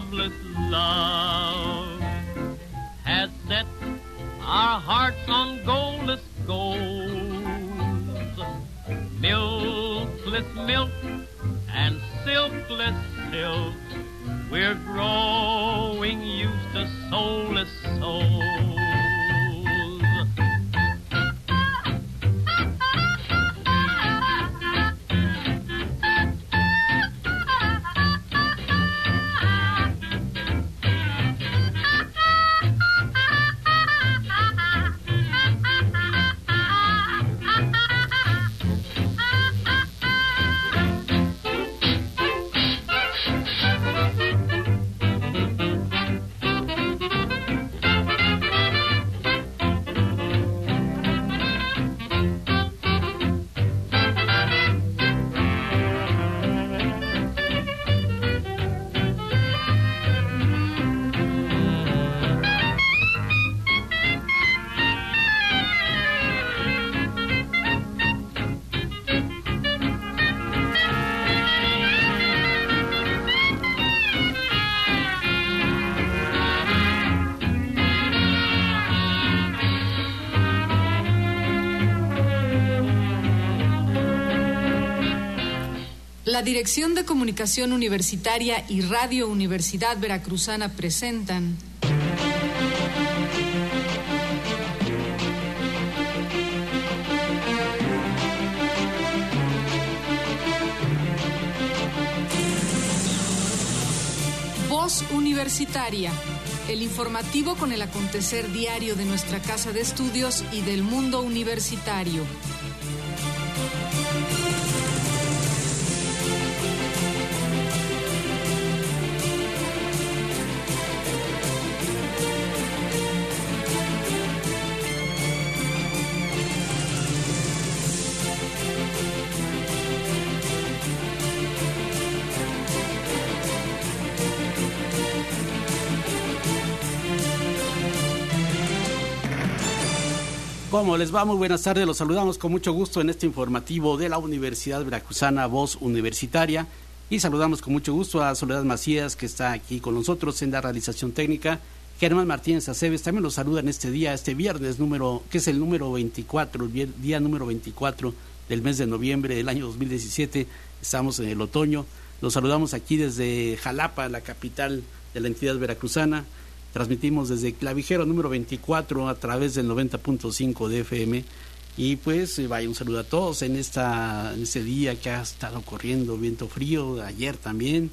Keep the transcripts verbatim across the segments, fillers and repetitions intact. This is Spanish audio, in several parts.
boundless love has set our hearts on goalless goals, milkless milk and silkless silk. We're growing used to soulless souls. La Dirección de Comunicación Universitaria y Radio Universidad Veracruzana presentan Voz Universitaria, el informativo con el acontecer diario de nuestra casa de estudios y del mundo universitario. ¿Cómo les va? Muy buenas tardes, los saludamos con mucho gusto en este informativo de la Universidad Veracruzana, Voz Universitaria, y saludamos con mucho gusto a Soledad Macías, que está aquí con nosotros en la realización técnica. Germán Martínez Aceves también los saluda en este día, este viernes número, que es el número veinticuatro, el día número veinticuatro del mes de noviembre del año dos mil diecisiete, estamos en el otoño. Los saludamos aquí desde Jalapa, la capital de la entidad veracruzana. Transmitimos desde Clavijero número veinticuatro a través del noventa punto cinco de F M. Y pues eh, vaya un saludo a todos en, esta, en este día que ha estado corriendo viento frío, ayer también.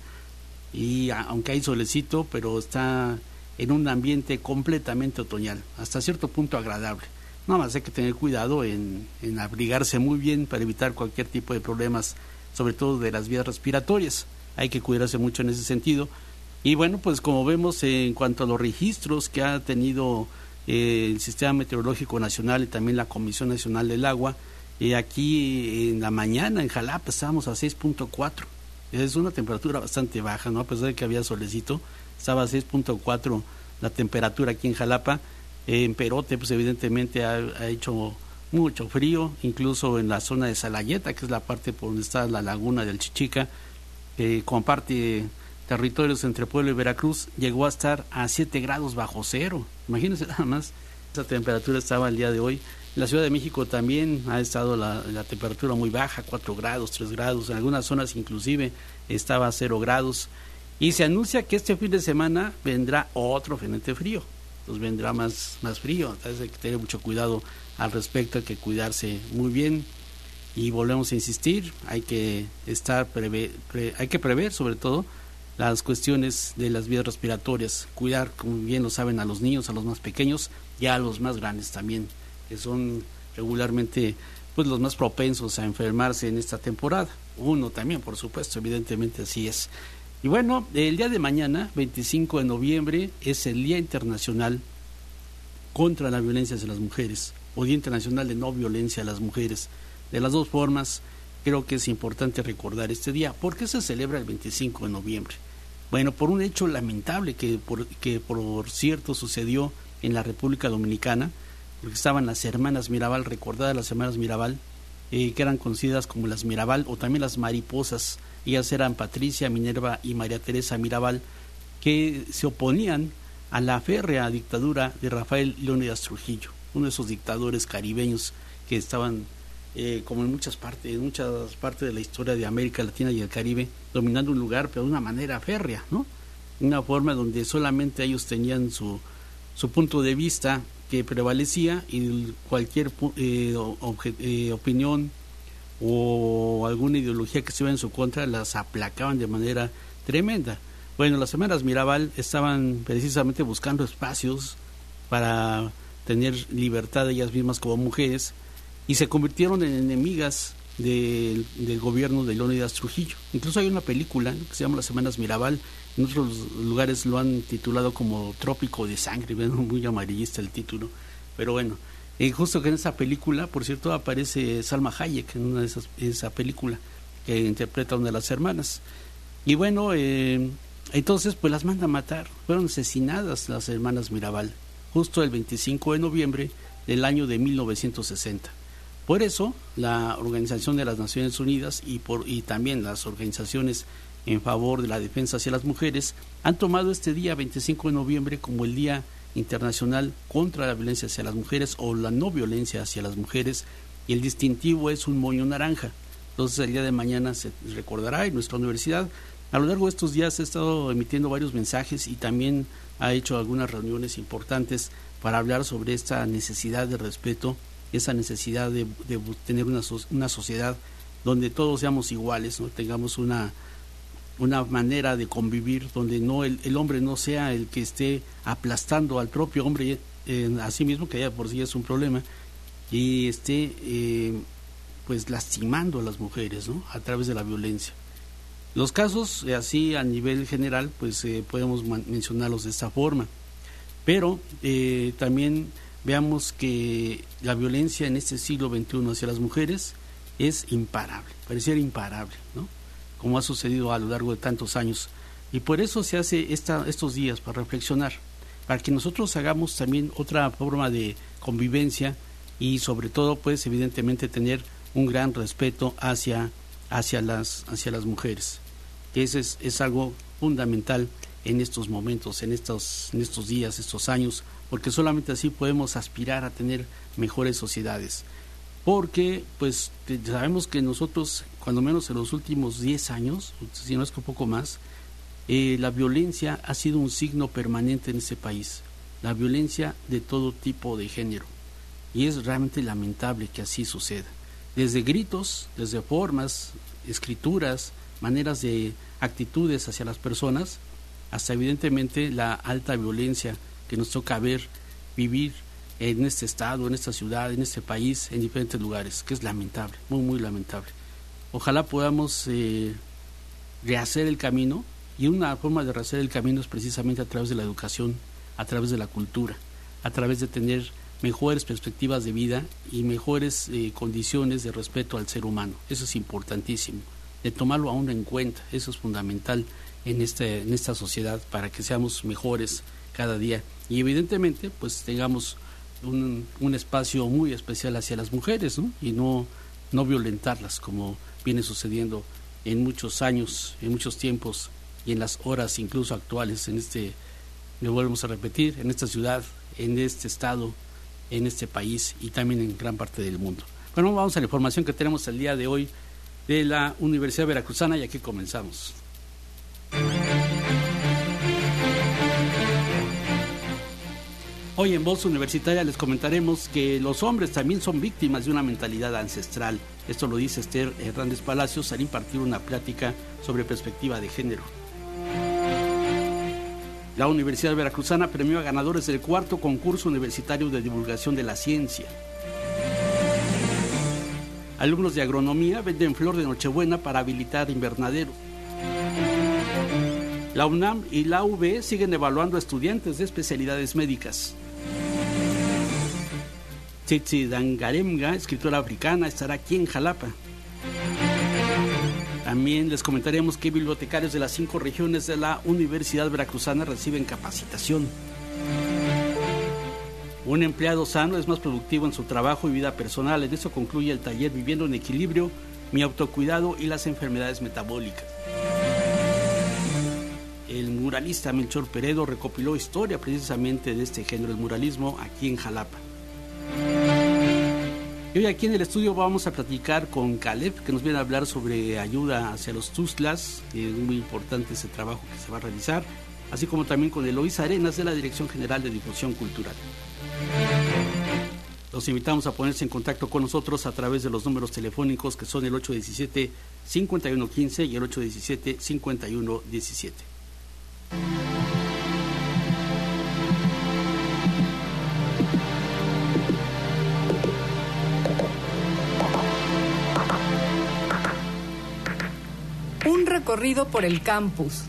Y a, aunque hay solecito, pero está en un ambiente completamente otoñal, hasta cierto punto agradable. Nada más hay que tener cuidado en, en abrigarse muy bien para evitar cualquier tipo de problemas, sobre todo de las vías respiratorias. Hay que cuidarse mucho en ese sentido. Y bueno, pues como vemos eh, en cuanto a los registros que ha tenido eh, el Sistema Meteorológico Nacional y también la Comisión Nacional del Agua, eh, aquí en la mañana en Jalapa estábamos a seis punto cuatro. Es una temperatura bastante baja, ¿no? A pesar de que había solecito, estaba a seis punto cuatro la temperatura aquí en Jalapa. Eh, en Perote, pues evidentemente ha, ha hecho mucho frío, incluso en la zona de Salayeta, que es la parte por donde está la laguna del Chichica, que comparte territorios entre Puebla y Veracruz, llegó a estar a siete grados bajo cero. Imagínense nada más, esa temperatura estaba el día de hoy. En la Ciudad de México también ha estado la, la temperatura muy baja, cuatro grados, tres grados, en algunas zonas inclusive estaba a cero grados. Y se anuncia que este fin de semana vendrá otro frente frío, entonces vendrá más, más frío, entonces hay que tener mucho cuidado al respecto, hay que cuidarse muy bien. Y volvemos a insistir, hay que estar preve, pre, hay que prever sobre todo las cuestiones de las vías respiratorias, cuidar, como bien lo saben, a los niños, a los más pequeños y a los más grandes también, que son regularmente pues los más propensos a enfermarse en esta temporada. Uno también, por supuesto, evidentemente así es. Y bueno, el día de mañana, veinticinco de noviembre, es el Día Internacional contra la Violencia hacia las Mujeres, o Día Internacional de No Violencia a las Mujeres. De las dos formas, creo que es importante recordar este día. ¿Por qué se celebra el veinticinco de noviembre? Bueno, por un hecho lamentable que por, que por cierto sucedió en la República Dominicana, porque estaban las hermanas Mirabal, recordadas las hermanas Mirabal, eh, que eran conocidas como las Mirabal o también las mariposas. Ellas eran Patricia, Minerva y María Teresa Mirabal, que se oponían a la férrea dictadura de Rafael Leónidas Trujillo, uno de esos dictadores caribeños que estaban, eh, como en muchas partes, en muchas partes de la historia de América Latina y el Caribe, dominando un lugar, pero de una manera férrea, ¿no? Una forma donde solamente ellos tenían su, su punto de vista que prevalecía, y cualquier eh, obje, eh, opinión o alguna ideología que estuviera en su contra las aplacaban de manera tremenda. Bueno, las hermanas Mirabal estaban precisamente buscando espacios para tener libertad de ellas mismas como mujeres, y se convirtieron en enemigas de, del gobierno de Leónidas Trujillo. Incluso hay una película que se llama Las hermanas Mirabal, en otros lugares lo han titulado como Trópico de Sangre, muy amarillista el título, pero bueno, eh, justo que en esa película, por cierto, aparece Salma Hayek en una de esas, esa película que interpreta a una de las hermanas. Y bueno, eh, entonces pues las manda a matar. Fueron asesinadas las hermanas Mirabal justo el veinticinco de noviembre del año de mil novecientos sesenta. Por eso la Organización de las Naciones Unidas y, por, y también las organizaciones en favor de la defensa hacia las mujeres han tomado este día veinticinco de noviembre como el Día Internacional contra la Violencia hacia las Mujeres, o la no violencia hacia las mujeres, y el distintivo es un moño naranja. Entonces el día de mañana se recordará en nuestra universidad. A lo largo de estos días he estado emitiendo varios mensajes y también ha hecho algunas reuniones importantes para hablar sobre esta necesidad de respeto, esa necesidad de, de tener una, una sociedad donde todos seamos iguales, ¿no? Tengamos una una manera de convivir donde no el, el hombre no sea el que esté aplastando al propio hombre eh, a sí mismo, que ya por sí es un problema, y esté eh, pues lastimando a las mujeres, ¿no? A través de la violencia. Los casos eh, así a nivel general pues eh, podemos man- mencionarlos de esta forma, pero eh, también veamos que la violencia en este siglo veintiuno hacia las mujeres es imparable, pareciera imparable, ¿no? Como ha sucedido a lo largo de tantos años, y por eso se hace esta, estos días para reflexionar, para que nosotros hagamos también otra forma de convivencia, y sobre todo pues evidentemente tener un gran respeto hacia, hacia, las, hacia las mujeres. Ese es, es algo fundamental en estos momentos, en estos, en estos días, estos años, porque solamente así podemos aspirar a tener mejores sociedades. Porque pues sabemos que nosotros, cuando menos en los últimos diez años, si no es que un poco más, eh, la violencia ha sido un signo permanente en este país, la violencia de todo tipo de género, y es realmente lamentable que así suceda, desde gritos, desde formas, escrituras, maneras de actitudes hacia las personas, hasta evidentemente la alta violencia que nos toca ver, vivir en este estado, en esta ciudad, en este país, en diferentes lugares, que es lamentable, muy, muy lamentable. Ojalá podamos eh, rehacer el camino, y una forma de rehacer el camino es precisamente a través de la educación, a través de la cultura, a través de tener mejores perspectivas de vida y mejores eh, condiciones de respeto al ser humano. Eso es importantísimo, de tomarlo aún en cuenta. Eso es fundamental en, este, en esta sociedad, para que seamos mejores cada día, y evidentemente pues tengamos Un, un espacio muy especial hacia las mujeres, ¿no? Y no, no violentarlas como viene sucediendo en muchos años, en muchos tiempos, y en las horas incluso actuales en este, lo volvemos a repetir, en esta ciudad, en este estado, en este país y también en gran parte del mundo. Bueno, vamos a la información que tenemos el día de hoy de la Universidad Veracruzana, y aquí comenzamos. Hoy en Voz Universitaria les comentaremos que los hombres también son víctimas de una mentalidad ancestral. Esto lo dice Esther Hernández Palacios al impartir una plática sobre perspectiva de género. La Universidad Veracruzana premió a ganadores del cuarto concurso universitario de divulgación de la ciencia. Alumnos de agronomía venden flor de Nochebuena para habilitar invernadero. La UNAM y la U B siguen evaluando a estudiantes de especialidades médicas. Tsitsi Dangaremga, escritora africana, estará aquí en Jalapa. También les comentaremos que bibliotecarios de las cinco regiones de la Universidad Veracruzana reciben capacitación. Un empleado sano es más productivo en su trabajo y vida personal. En eso concluye el taller Viviendo en Equilibrio, mi autocuidado y las enfermedades metabólicas. el muralista Melchor Peredo recopiló historia precisamente de este género, el muralismo, aquí en Jalapa. Y hoy aquí en el estudio vamos a platicar con Caleb, que nos viene a hablar sobre ayuda hacia los Tuxtlas. Es muy importante ese trabajo que se va a realizar, así como también con Eloísa Arenas de la Dirección General de Difusión Cultural. Los invitamos a ponerse en contacto con nosotros a través de los números telefónicos que son el ocho uno siete, cinco uno uno cinco y el ocho uno siete, cinco uno uno siete. Un recorrido por el campus.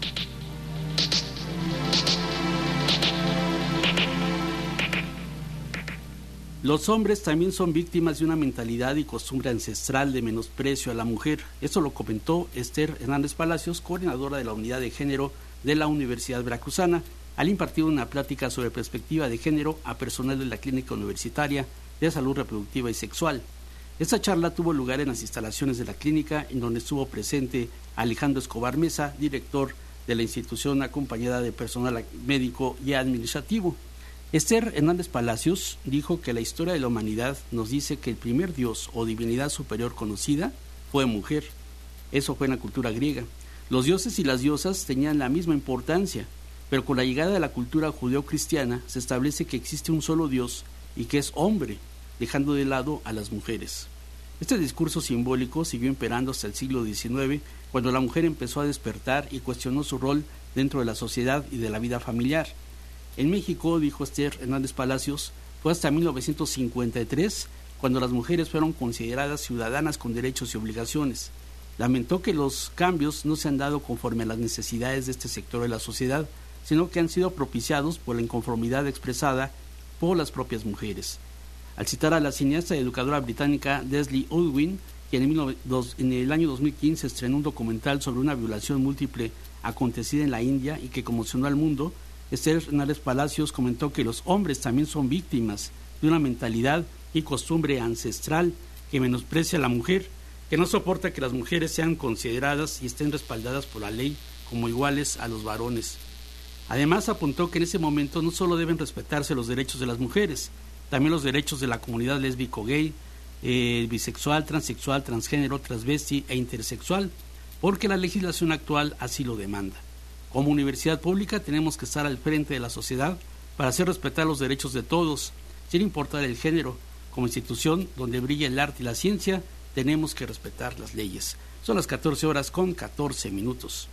Los hombres también son víctimas de una mentalidad y costumbre ancestral de menosprecio a la mujer. Esto lo comentó Esther Hernández Palacios, coordinadora de la Unidad de Género de la Universidad Veracruzana, al impartir una plática sobre perspectiva de género a personal de la Clínica Universitaria de Salud Reproductiva y Sexual. Esta charla tuvo lugar en las instalaciones de la clínica, en donde estuvo presente Alejandro Escobar Mesa, director de la institución, acompañada de personal médico y administrativo. Esther Hernández Palacios dijo que la historia de la humanidad nos dice que el primer dios o divinidad superior conocida fue mujer. Eso fue en la cultura griega. Los dioses y las diosas tenían la misma importancia, pero con la llegada de la cultura judeocristiana se establece que existe un solo dios y que es hombre, dejando de lado a las mujeres. Este discurso simbólico siguió imperando hasta el siglo diecinueve, cuando la mujer empezó a despertar y cuestionó su rol dentro de la sociedad y de la vida familiar. En México, dijo Esther Hernández Palacios, fue hasta mil novecientos cincuenta y tres cuando las mujeres fueron consideradas ciudadanas con derechos y obligaciones. Lamentó que los cambios no se han dado conforme a las necesidades de este sector de la sociedad, sino que han sido propiciados por la inconformidad expresada por las propias mujeres. Al citar a la cineasta y educadora británica Leslie Odwin, quien en, en el año dos mil quince estrenó un documental sobre una violación múltiple acontecida en la India y que conmocionó al mundo, Esther Hernández Palacios comentó que los hombres también son víctimas de una mentalidad y costumbre ancestral que menosprecia a la mujer, que no soporta que las mujeres sean consideradas y estén respaldadas por la ley como iguales a los varones. Además, apuntó que en ese momento no solo deben respetarse los derechos de las mujeres, también los derechos de la comunidad lésbico-gay, eh, bisexual, transexual, transgénero, transvesti e intersexual, porque la legislación actual así lo demanda. Como universidad pública tenemos que estar al frente de la sociedad para hacer respetar los derechos de todos, sin importar el género. Como institución donde brilla el arte y la ciencia, tenemos que respetar las leyes. Son las catorce horas con catorce minutos.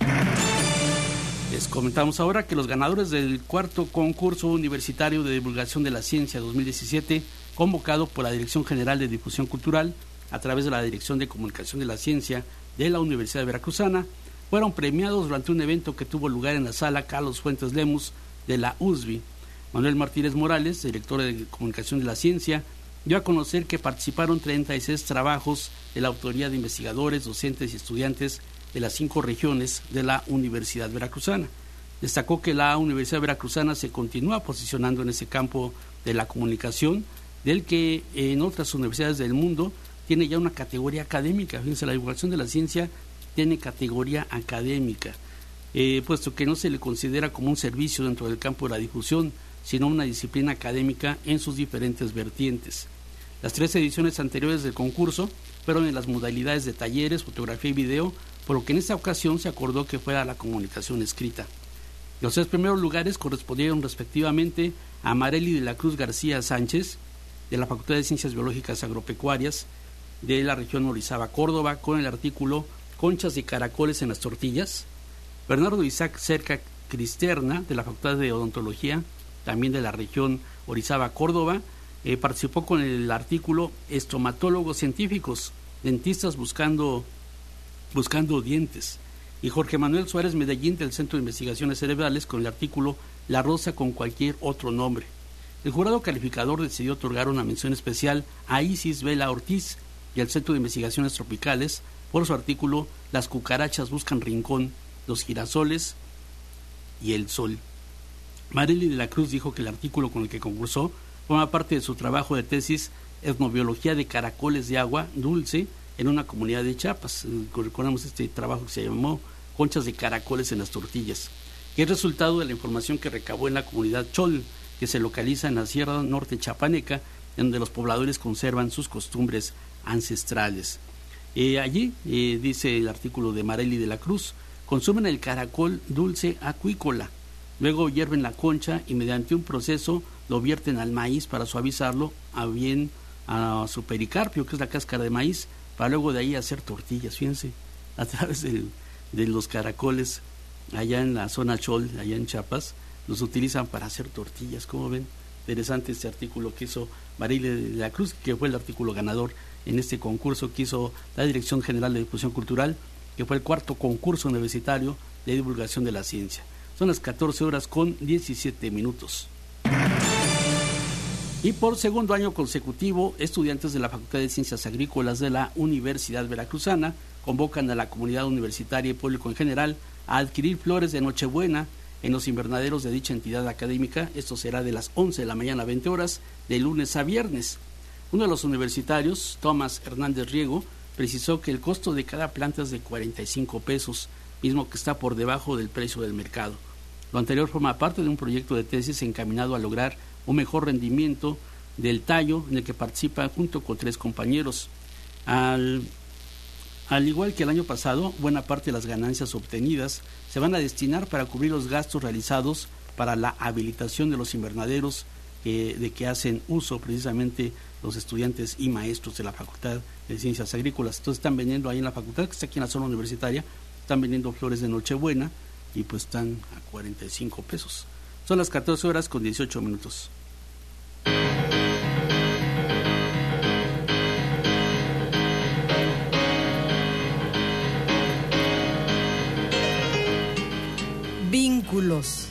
Les comentamos ahora que los ganadores del cuarto concurso universitario de divulgación de la ciencia dos mil diecisiete, convocado por la Dirección General de Difusión Cultural, a través de la Dirección de Comunicación de la Ciencia de la Universidad Veracruzana, fueron premiados durante un evento que tuvo lugar en la sala Carlos Fuentes Lemus de la U S B I. Manuel Martínez Morales, director de Comunicación de la Ciencia, dio a conocer que participaron treinta y seis trabajos de la autoría de investigadores, docentes y estudiantes de las cinco regiones de la Universidad Veracruzana. Destacó que la Universidad Veracruzana se continúa posicionando en ese campo de la comunicación, del que en otras universidades del mundo tiene ya una categoría académica. Fíjense, la divulgación de la ciencia tiene categoría académica, eh, puesto que no se le considera como un servicio dentro del campo de la difusión, sino una disciplina académica en sus diferentes vertientes. Las tres ediciones anteriores del concurso fueron en las modalidades de talleres, fotografía y video, por lo que en esta ocasión se acordó que fuera la comunicación escrita. Los tres primeros lugares correspondieron respectivamente a Marely de la Cruz García Sánchez, de la Facultad de Ciencias Biológicas Agropecuarias, de la región Orizaba, Córdoba, con el artículo Conchas de caracoles en las tortillas. Bernardo Isaac Cerca Cristerna, de la Facultad de Odontología, también de la región Orizaba, Córdoba, eh, participó con el artículo Estomatólogos científicos, dentistas buscando, buscando dientes. Y Jorge Manuel Suárez Medellín, del Centro de Investigaciones Cerebrales, con el artículo La rosa con cualquier otro nombre. El jurado calificador decidió otorgar una mención especial a Isis Vela Ortiz y al Centro de Investigaciones Tropicales por su artículo Las cucarachas buscan rincón, los girasoles y el sol. Marely de la Cruz dijo que el artículo con el que concursó forma parte de su trabajo de tesis Etnobiología de caracoles de agua dulce en una comunidad de Chiapas. Recordamos este trabajo que se llamó Conchas de caracoles en las tortillas. que es resultado de la información que recabó en la comunidad Chol, que se localiza en la Sierra Norte Chapaneca, en donde los pobladores conservan sus costumbres ancestrales. Eh, allí, eh, dice el artículo de Marely de la Cruz, consumen el caracol dulce acuícola, luego hierven la concha y mediante un proceso lo vierten al maíz para suavizarlo, a bien a su pericarpio, que es la cáscara de maíz, para luego de ahí hacer tortillas. Fíjense, a través del, de los caracoles allá en la zona Chol, allá en Chiapas, los utilizan para hacer tortillas. ¿Cómo ven? Interesante este artículo que hizo Marely de la Cruz, que fue el artículo ganador en este concurso que hizo la Dirección General de Difusión Cultural, que fue el cuarto concurso universitario de divulgación de la ciencia. Son las catorce horas con diecisiete minutos. Y por segundo año consecutivo, estudiantes de la Facultad de Ciencias Agrícolas de la Universidad Veracruzana convocan a la comunidad universitaria y público en general a adquirir flores de Nochebuena en los invernaderos de dicha entidad académica. Esto será de las once de la mañana a veinte horas, de lunes a viernes. Uno de los universitarios, Tomás Hernández Riego, precisó que el costo de cada planta es de cuarenta y cinco pesos, mismo que está por debajo del precio del mercado. Lo anterior forma parte de un proyecto de tesis encaminado a lograr un mejor rendimiento del tallo, en el que participa junto con tres compañeros. Al, al igual que el año pasado, buena parte de las ganancias obtenidas se van a destinar para cubrir los gastos realizados para la habilitación de los invernaderos eh, de que hacen uso precisamente los estudiantes y maestros de la Facultad de Ciencias Agrícolas. Entonces están vendiendo ahí en la facultad, que está aquí en la zona universitaria, están vendiendo flores de Nochebuena y pues están a cuarenta y cinco pesos. Son las catorce horas con dieciocho minutos. Vínculos.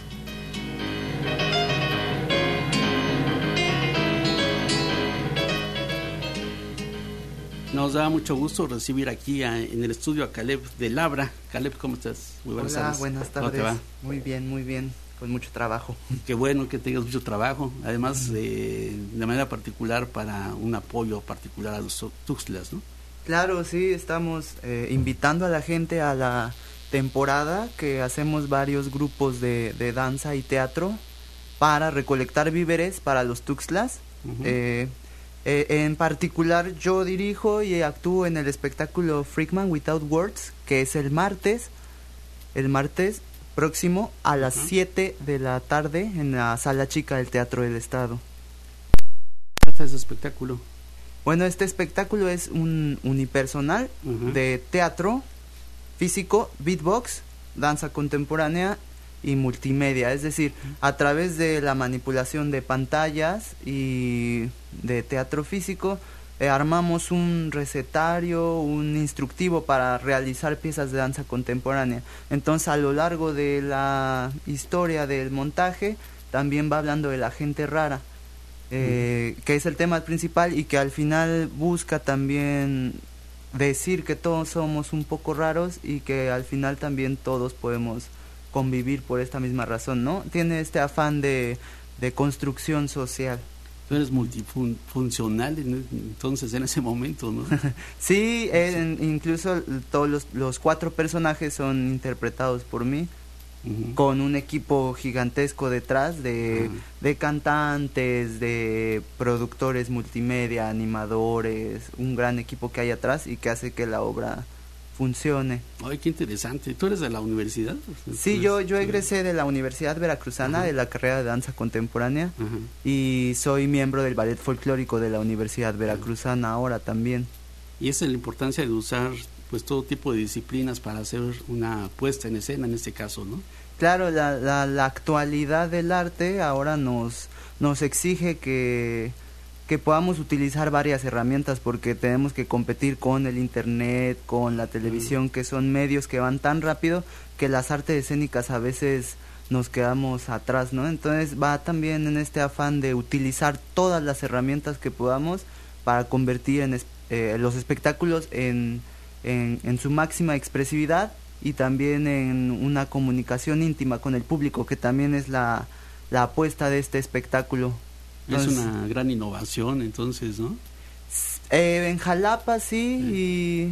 Nos da mucho gusto recibir aquí a, en el estudio a Caleb de Labra. Caleb, ¿cómo estás? Muy buenas Hola, tardes. buenas tardes. ¿Cómo te va? Muy bien, muy bien, con mucho trabajo. Qué bueno que tengas mucho trabajo, además eh, de manera particular para un apoyo particular a los Tuxtlas, ¿no? Claro, sí, estamos eh, invitando a la gente a la temporada que hacemos varios grupos de, de danza y teatro para recolectar víveres para los Tuxtlas. Uh-huh. eh, Eh, en particular yo dirijo y actúo en el espectáculo Freakman Without Words, que es el martes, el martes próximo a las siete uh-huh. de la tarde en la Sala Chica del Teatro del Estado. ¿Qué es ese espectáculo? Bueno, este espectáculo es un unipersonal uh-huh. de teatro, físico, beatbox, danza contemporánea y multimedia, es decir, a través de la manipulación de pantallas y de teatro físico, eh, armamos un recetario, un instructivo para realizar piezas de danza contemporánea. Entonces, a lo largo de la historia del montaje, también va hablando de la gente rara, eh, que es el tema principal y que al final busca también decir que todos somos un poco raros y que al final también todos podemos convivir por esta misma razón, ¿no? Tiene este afán de, de construcción social. Tú eres multifuncional en, entonces en ese momento, ¿no? Sí, eh, incluso todos los, los cuatro personajes son interpretados por mí, uh-huh. con un equipo gigantesco detrás de, uh-huh. de cantantes, de productores multimedia, animadores, un gran equipo que hay atrás y que hace que la obra funcione. Ay, qué interesante. ¿Tú eres de la universidad? Sí, yo yo egresé de la Universidad Veracruzana, uh-huh. de la carrera de danza contemporánea, uh-huh. y soy miembro del ballet folclórico de la Universidad Veracruzana ahora también. Y esa es la importancia de usar pues todo tipo de disciplinas para hacer una puesta en escena en este caso, ¿no? Claro, la, la, la actualidad del arte ahora nos, nos exige que que podamos utilizar varias herramientas porque tenemos que competir con el internet, con la televisión, que son medios que van tan rápido que las artes escénicas a veces nos quedamos atrás, ¿no? Entonces va también en este afán de utilizar todas las herramientas que podamos para convertir en eh, los espectáculos en, en, en su máxima expresividad y también en una comunicación íntima con el público, que también es la, la apuesta de este espectáculo. Entonces, es una gran innovación, entonces, ¿no? Eh, en Jalapa sí, sí, y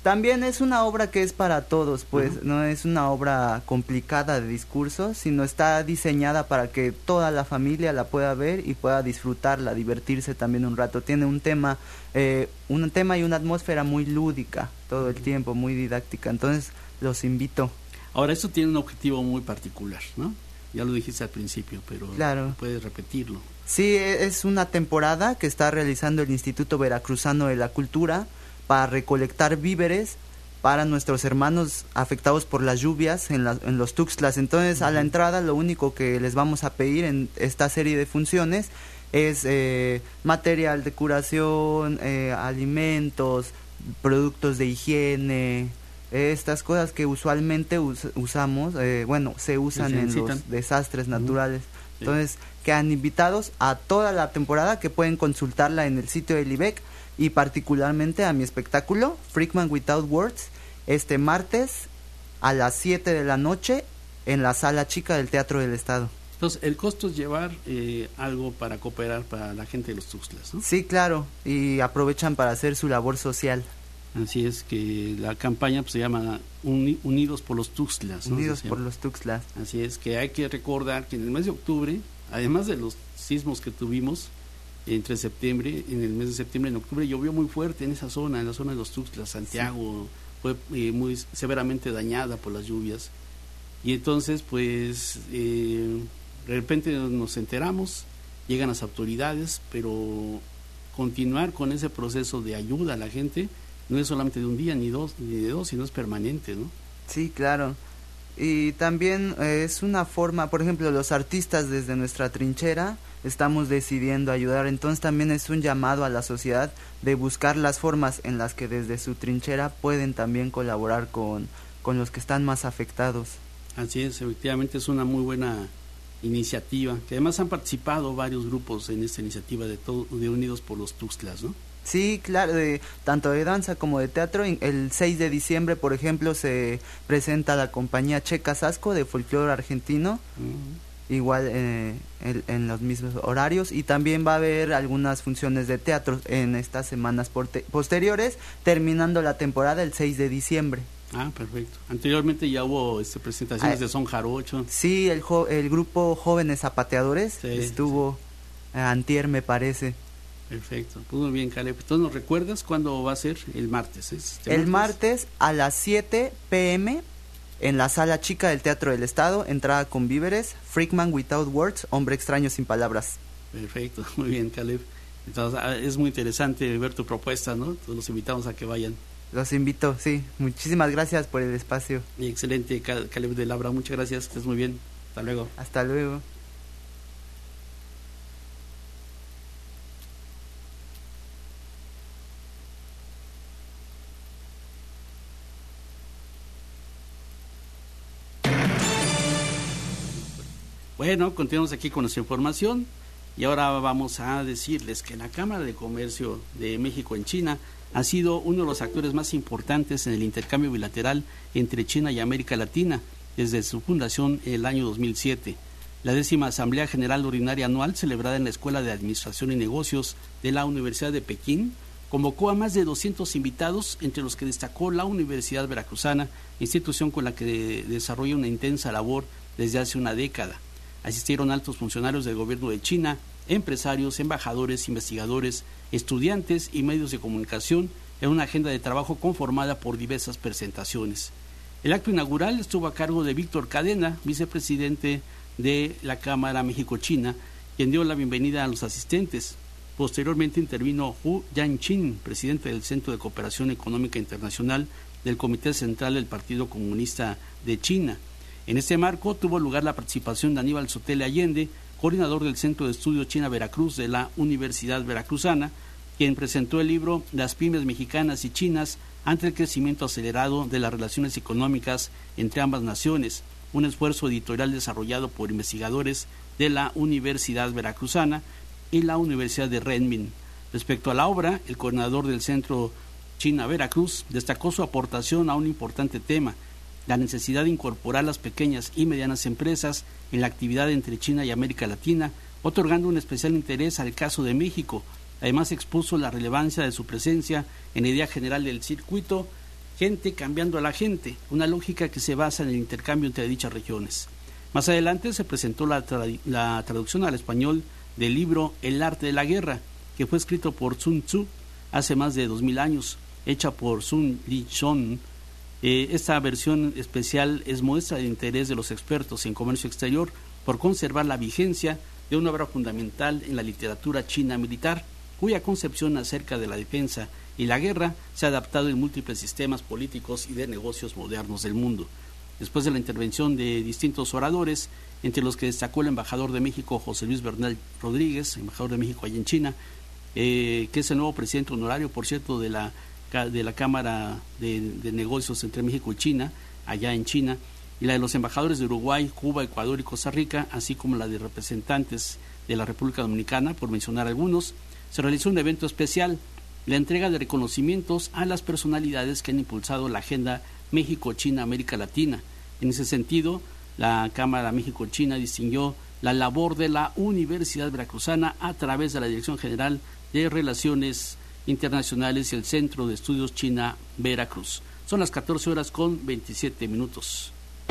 También es una obra que es para todos, pues uh-huh. no es una obra complicada de discurso, sino está diseñada para que toda la familia la pueda ver y pueda disfrutarla, divertirse también un rato. Tiene un tema, eh, un tema y una atmósfera muy lúdica todo el tiempo, muy didáctica, entonces los invito. Ahora, esto tiene un objetivo muy particular, ¿no? Ya lo dijiste al principio, pero claro. puedes repetirlo. Sí, es una temporada que está realizando el Instituto Veracruzano de la Cultura para recolectar víveres para nuestros hermanos afectados por las lluvias en, la, en los Tuxtlas. Entonces, uh-huh. a la entrada lo único que les vamos a pedir en esta serie de funciones es eh, material de curación, eh, alimentos, productos de higiene, eh, estas cosas que usualmente us- usamos, eh, bueno, se usan en los desastres naturales. Uh-huh. Entonces, quedan invitados a toda la temporada, que pueden consultarla en el sitio del I B E C, y particularmente a mi espectáculo Freakman Without Words, este martes a las siete de la noche en la Sala Chica del Teatro del Estado. Entonces, el costo es llevar eh, algo para cooperar para la gente de los Tuxtlas, ¿no? Sí, claro, y aprovechan para hacer su labor social. Así es, que la campaña pues, se llama Uni- Unidos por los Tuxtlas, ¿no? Unidos por los Tuxtlas. Así es, que hay que recordar que en el mes de octubre, además de los sismos que tuvimos entre septiembre, en el mes de septiembre, en octubre, llovió muy fuerte en esa zona, en la zona de los Tuxtlas. Santiago sí. fue eh, muy severamente dañada por las lluvias. Y entonces, pues, eh, de repente nos enteramos, llegan las autoridades, pero continuar con ese proceso de ayuda a la gente no es solamente de un día ni dos, ni de dos, sino es permanente, ¿no? Sí, claro. Y también eh, es una forma, por ejemplo, los artistas desde nuestra trinchera estamos decidiendo ayudar, entonces también es un llamado a la sociedad de buscar las formas en las que desde su trinchera pueden también colaborar con, con los que están más afectados. Así es, efectivamente es una muy buena iniciativa, que además han participado varios grupos en esta iniciativa de, todo, de Unidos por los Tuxtlas, ¿no? Sí, claro, de, tanto de danza como de teatro. El seis de diciembre, por ejemplo, se presenta la compañía Checa Sasco de folclore argentino, uh-huh. igual eh, en, en los mismos horarios, y también va a haber algunas funciones de teatro en estas semanas porte- posteriores, terminando la temporada el seis de diciembre. Ah, perfecto. Anteriormente ya hubo este, presentaciones ah, de son jarocho. Sí, el, jo- el grupo Jóvenes Zapateadores sí, estuvo sí. Eh, antier, me parece. Perfecto, pues muy bien, Caleb. Entonces, ¿nos recuerdas cuándo va a ser? El martes, ¿es? ¿Este el martes? martes a las siete pm en la Sala Chica del Teatro del Estado, entrada con víveres, Freakman Without Words, Hombre Extraño Sin Palabras. Perfecto, muy bien, Caleb. Entonces, es muy interesante ver tu propuesta, ¿no? Entonces, los invitamos a que vayan. Los invito, sí. Muchísimas gracias por el espacio. Y excelente, Caleb de Labra, muchas gracias, estés muy bien. Hasta luego. Hasta luego. Bueno, continuamos aquí con nuestra información y ahora vamos a decirles que la Cámara de Comercio de México en China ha sido uno de los actores más importantes en el intercambio bilateral entre China y América Latina desde su fundación en el año dos mil siete. La décima Asamblea General Ordinaria Anual, celebrada en la Escuela de Administración y Negocios de la Universidad de Pekín, convocó a más de doscientos invitados, entre los que destacó la Universidad Veracruzana, institución con la que desarrolla una intensa labor desde hace una década. Asistieron altos funcionarios del gobierno de China, empresarios, embajadores, investigadores, estudiantes y medios de comunicación en una agenda de trabajo conformada por diversas presentaciones. El acto inaugural estuvo a cargo de Víctor Cadena, vicepresidente de la Cámara México-China, quien dio la bienvenida a los asistentes. Posteriormente intervino Hu Yanqing, presidente del Centro de Cooperación Económica Internacional del Comité Central del Partido Comunista de China. En este marco tuvo lugar la participación de Aníbal Sotelo Allende, coordinador del Centro de Estudios China-Veracruz de la Universidad Veracruzana, quien presentó el libro Las pymes mexicanas y chinas ante el crecimiento acelerado de las relaciones económicas entre ambas naciones, un esfuerzo editorial desarrollado por investigadores de la Universidad Veracruzana y la Universidad de Renmin. Respecto a la obra, el coordinador del Centro China-Veracruz destacó su aportación a un importante tema, la necesidad de incorporar las pequeñas y medianas empresas en la actividad entre China y América Latina, otorgando un especial interés al caso de México. Además expuso la relevancia de su presencia en la idea general del circuito Gente cambiando a la gente, una lógica que se basa en el intercambio entre dichas regiones. Más adelante se presentó la, tra- la traducción al español del libro El arte de la guerra, que fue escrito por Sun Tzu hace más de dos mil años, hecha por Sun Lichun. Eh, esta versión especial es muestra del interés de los expertos en comercio exterior por conservar la vigencia de una obra fundamental en la literatura china militar, cuya concepción acerca de la defensa y la guerra se ha adaptado en múltiples sistemas políticos y de negocios modernos del mundo. Después de la intervención de distintos oradores, entre los que destacó el embajador de México, José Luis Bernal Rodríguez, embajador de México allá en China, eh, que es el nuevo presidente honorario, por cierto, de la, de la Cámara de, de Negocios entre México y China, allá en China, y la de los embajadores de Uruguay, Cuba, Ecuador y Costa Rica, así como la de representantes de la República Dominicana, por mencionar algunos. Se realizó un evento especial, la entrega de reconocimientos a las personalidades que han impulsado la agenda México-China-América Latina. En ese sentido, la Cámara México-China distinguió la labor de la Universidad Veracruzana a través de la Dirección General de Relaciones Internacionales y el Centro de Estudios China-Veracruz. Son las catorce horas con veintisiete minutos.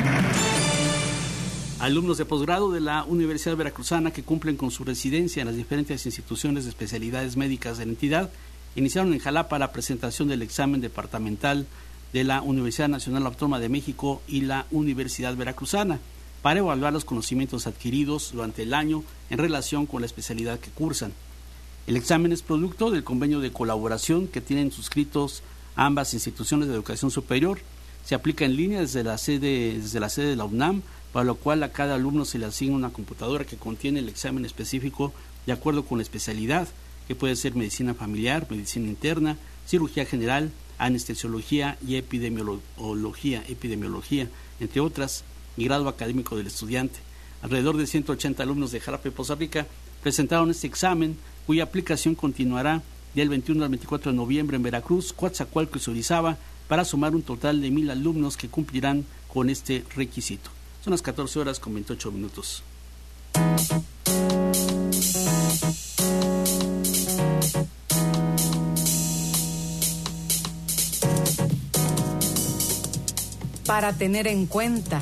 Alumnos de posgrado de la Universidad Veracruzana que cumplen con su residencia en las diferentes instituciones de especialidades médicas de la entidad iniciaron en Jalapa la presentación del examen departamental de la Universidad Nacional Autónoma de México y la Universidad Veracruzana para evaluar los conocimientos adquiridos durante el año en relación con la especialidad que cursan. El examen es producto del convenio de colaboración que tienen suscritos ambas instituciones de educación superior. Se aplica en línea desde la sede, desde la sede de la UNAM, para lo cual a cada alumno se le asigna una computadora que contiene el examen específico de acuerdo con la especialidad, que puede ser medicina familiar, medicina interna, cirugía general, anestesiología y epidemiología, epidemiología, entre otras, y grado académico del estudiante. Alrededor de ciento ochenta alumnos de Jalapa y Poza Rica presentaron este examen, cuya aplicación continuará del veintiuno al veinticuatro de noviembre en Veracruz, Coatzacoalcos y Orizaba, para sumar un total de mil alumnos que cumplirán con este requisito. Son las catorce horas con veintiocho minutos. Para tener en cuenta.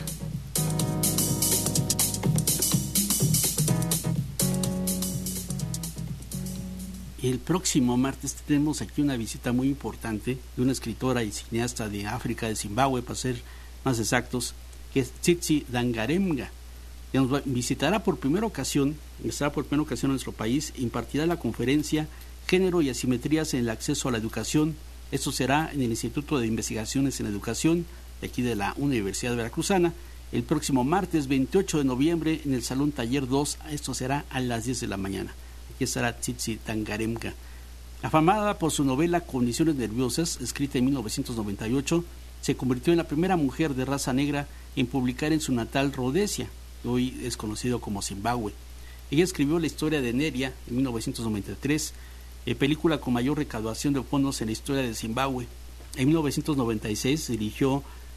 El próximo martes tenemos aquí una visita muy importante de una escritora y cineasta de África, de Zimbabue, para ser más exactos, que es Tsitsi Dangarembga. Que nos visitará por primera ocasión, estará por primera ocasión en nuestro país, e impartirá la conferencia Género y Asimetrías en el Acceso a la Educación. Esto será en el Instituto de Investigaciones en Educación, de aquí de la Universidad Veracruzana, el próximo martes veintiocho de noviembre en el Salón Taller dos, esto será a las diez de la mañana. Aquí estará Tsitsi Dangarembga. Afamada por su novela Condiciones Nerviosas, escrita en mil novecientos noventa y ocho, se convirtió en la primera mujer de raza negra en publicar en su natal Rodesia, que hoy es conocido como Zimbabue. Ella escribió la historia de Neria en mil novecientos noventa y tres, eh, película con mayor recaudación de fondos en la historia de Zimbabue. En mil novecientos noventa y seis dirigió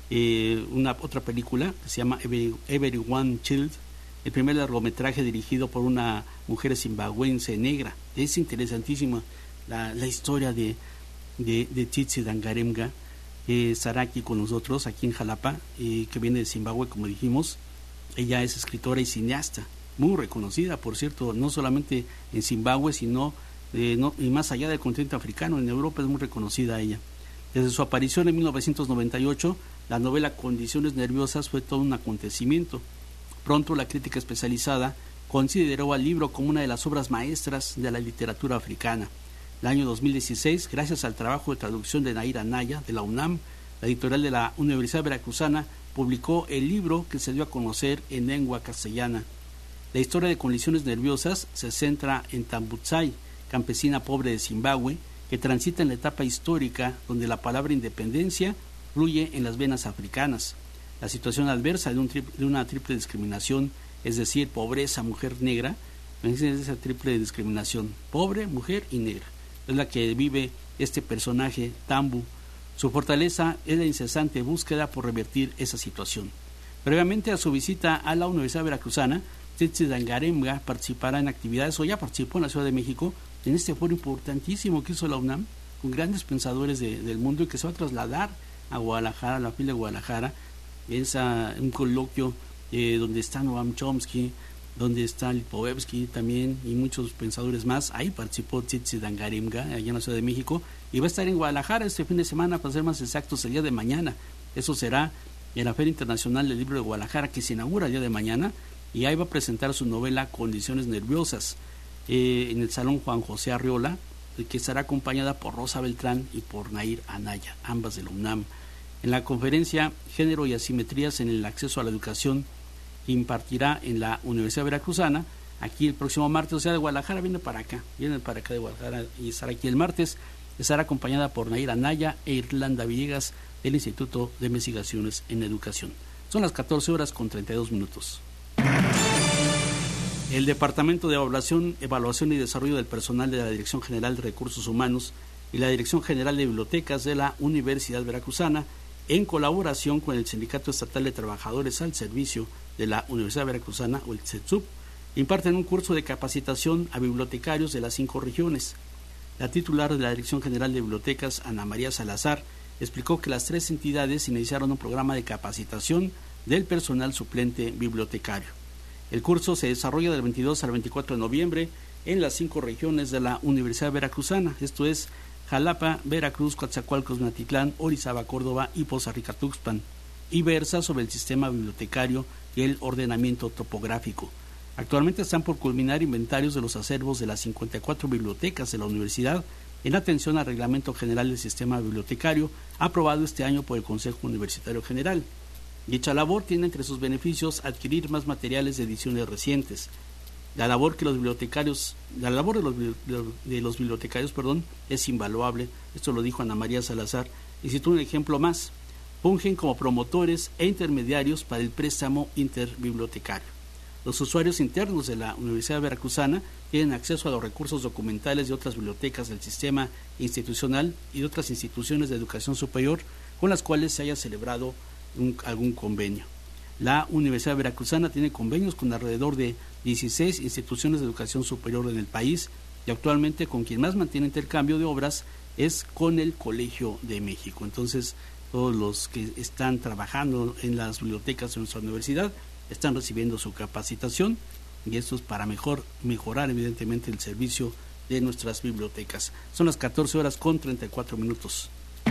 eh, una otra película que se llama Every, Everyone Child, el primer largometraje dirigido por una mujer zimbabuense negra. Es interesantísima la, la historia de, de, de Tsitsi Dangarembga. Eh, estará aquí con nosotros, aquí en Jalapa, eh, que viene de Zimbabue, como dijimos. Ella es escritora y cineasta, muy reconocida, por cierto, no solamente en Zimbabue, sino eh, no, y más allá del continente africano, en Europa es muy reconocida ella. Desde su aparición en mil novecientos noventa y ocho, la novela Condiciones Nerviosas fue todo un acontecimiento. Pronto la crítica especializada consideró al libro como una de las obras maestras de la literatura africana. El año dos mil dieciséis, gracias al trabajo de traducción de Naira Naya, de la UNAM, la editorial de la Universidad Veracruzana publicó el libro que se dio a conocer en lengua castellana. La historia de Condiciones Nerviosas se centra en Tambudzai, campesina pobre de Zimbabue, que transita en la etapa histórica donde la palabra independencia fluye en las venas africanas. La situación adversa de, un tri- de una triple discriminación, es decir, pobreza, mujer negra, es esa triple discriminación, pobre, mujer y negra, es la que vive este personaje Tambu. Su fortaleza es la incesante búsqueda por revertir esa situación. Previamente a su visita a la Universidad Veracruzana, Tsitsi Dangarembga participará en actividades, o ya participó en la Ciudad de México, en este foro importantísimo que hizo la UNAM, con grandes pensadores de, del mundo, y que se va a trasladar a Guadalajara, la FIL de Guadalajara. Es a, un coloquio eh, donde está Noam Chomsky, donde está Lipovetsky también y muchos pensadores más. Ahí participó Tsitsi Dangarimga, allá en la Ciudad de México, y va a estar en Guadalajara este fin de semana, para ser más exactos, el día de mañana. Eso será en la Feria Internacional del Libro de Guadalajara, que se inaugura el día de mañana, y ahí va a presentar su novela Condiciones Nerviosas, eh, en el Salón Juan José Arriola, que estará acompañada por Rosa Beltrán y por Nair Anaya, ambas de la UNAM. En la conferencia Género y Asimetrías en el Acceso a la Educación, impartirá en la Universidad Veracruzana, aquí el próximo martes. O sea, de Guadalajara viene para acá, viene para acá de Guadalajara y estará aquí el martes. Estará acompañada por Nair Anaya e Irlanda Villegas del Instituto de Investigaciones en Educación. Son las catorce horas con treinta y dos minutos. El Departamento de Evaluación, Evaluación y Desarrollo del Personal de la Dirección General de Recursos Humanos y la Dirección General de Bibliotecas de la Universidad Veracruzana, en colaboración con el Sindicato Estatal de Trabajadores al Servicio de la Universidad Veracruzana, o el CETSUB, imparten un curso de capacitación a bibliotecarios de las cinco regiones. La titular de la Dirección General de Bibliotecas, Ana María Salazar, explicó que las tres entidades iniciaron un programa de capacitación del personal suplente bibliotecario. El curso se desarrolla del veintidós al veinticuatro de noviembre en las cinco regiones de la Universidad Veracruzana, esto es Jalapa, Veracruz, Coatzacoalcos, Minatitlán, Orizaba, Córdoba y Poza Rica, Tuxpan, y versa sobre el sistema bibliotecario y el ordenamiento topográfico. Actualmente están por culminar inventarios de los acervos de las cincuenta y cuatro bibliotecas de la universidad en atención al Reglamento General del Sistema Bibliotecario, aprobado este año por el Consejo Universitario General. Dicha labor tiene entre sus beneficios adquirir más materiales de ediciones recientes. La labor que los bibliotecarios, la labor de los, de los bibliotecarios, perdón, es invaluable. Esto lo dijo Ana María Salazar. Y citó un ejemplo más: fungen como promotores e intermediarios para el préstamo interbibliotecario. Los usuarios internos de la Universidad Veracruzana tienen acceso a los recursos documentales de otras bibliotecas del sistema institucional y de otras instituciones de educación superior con las cuales se haya celebrado un, algún convenio. La Universidad Veracruzana tiene convenios con alrededor de dieciséis instituciones de educación superior en el país, y actualmente con quien más mantiene intercambio de obras es con el Colegio de México. Entonces, todos los que están trabajando en las bibliotecas de nuestra universidad están recibiendo su capacitación, y esto es para mejor mejorar evidentemente el servicio de nuestras bibliotecas. Son las catorce horas con treinta y cuatro minutos.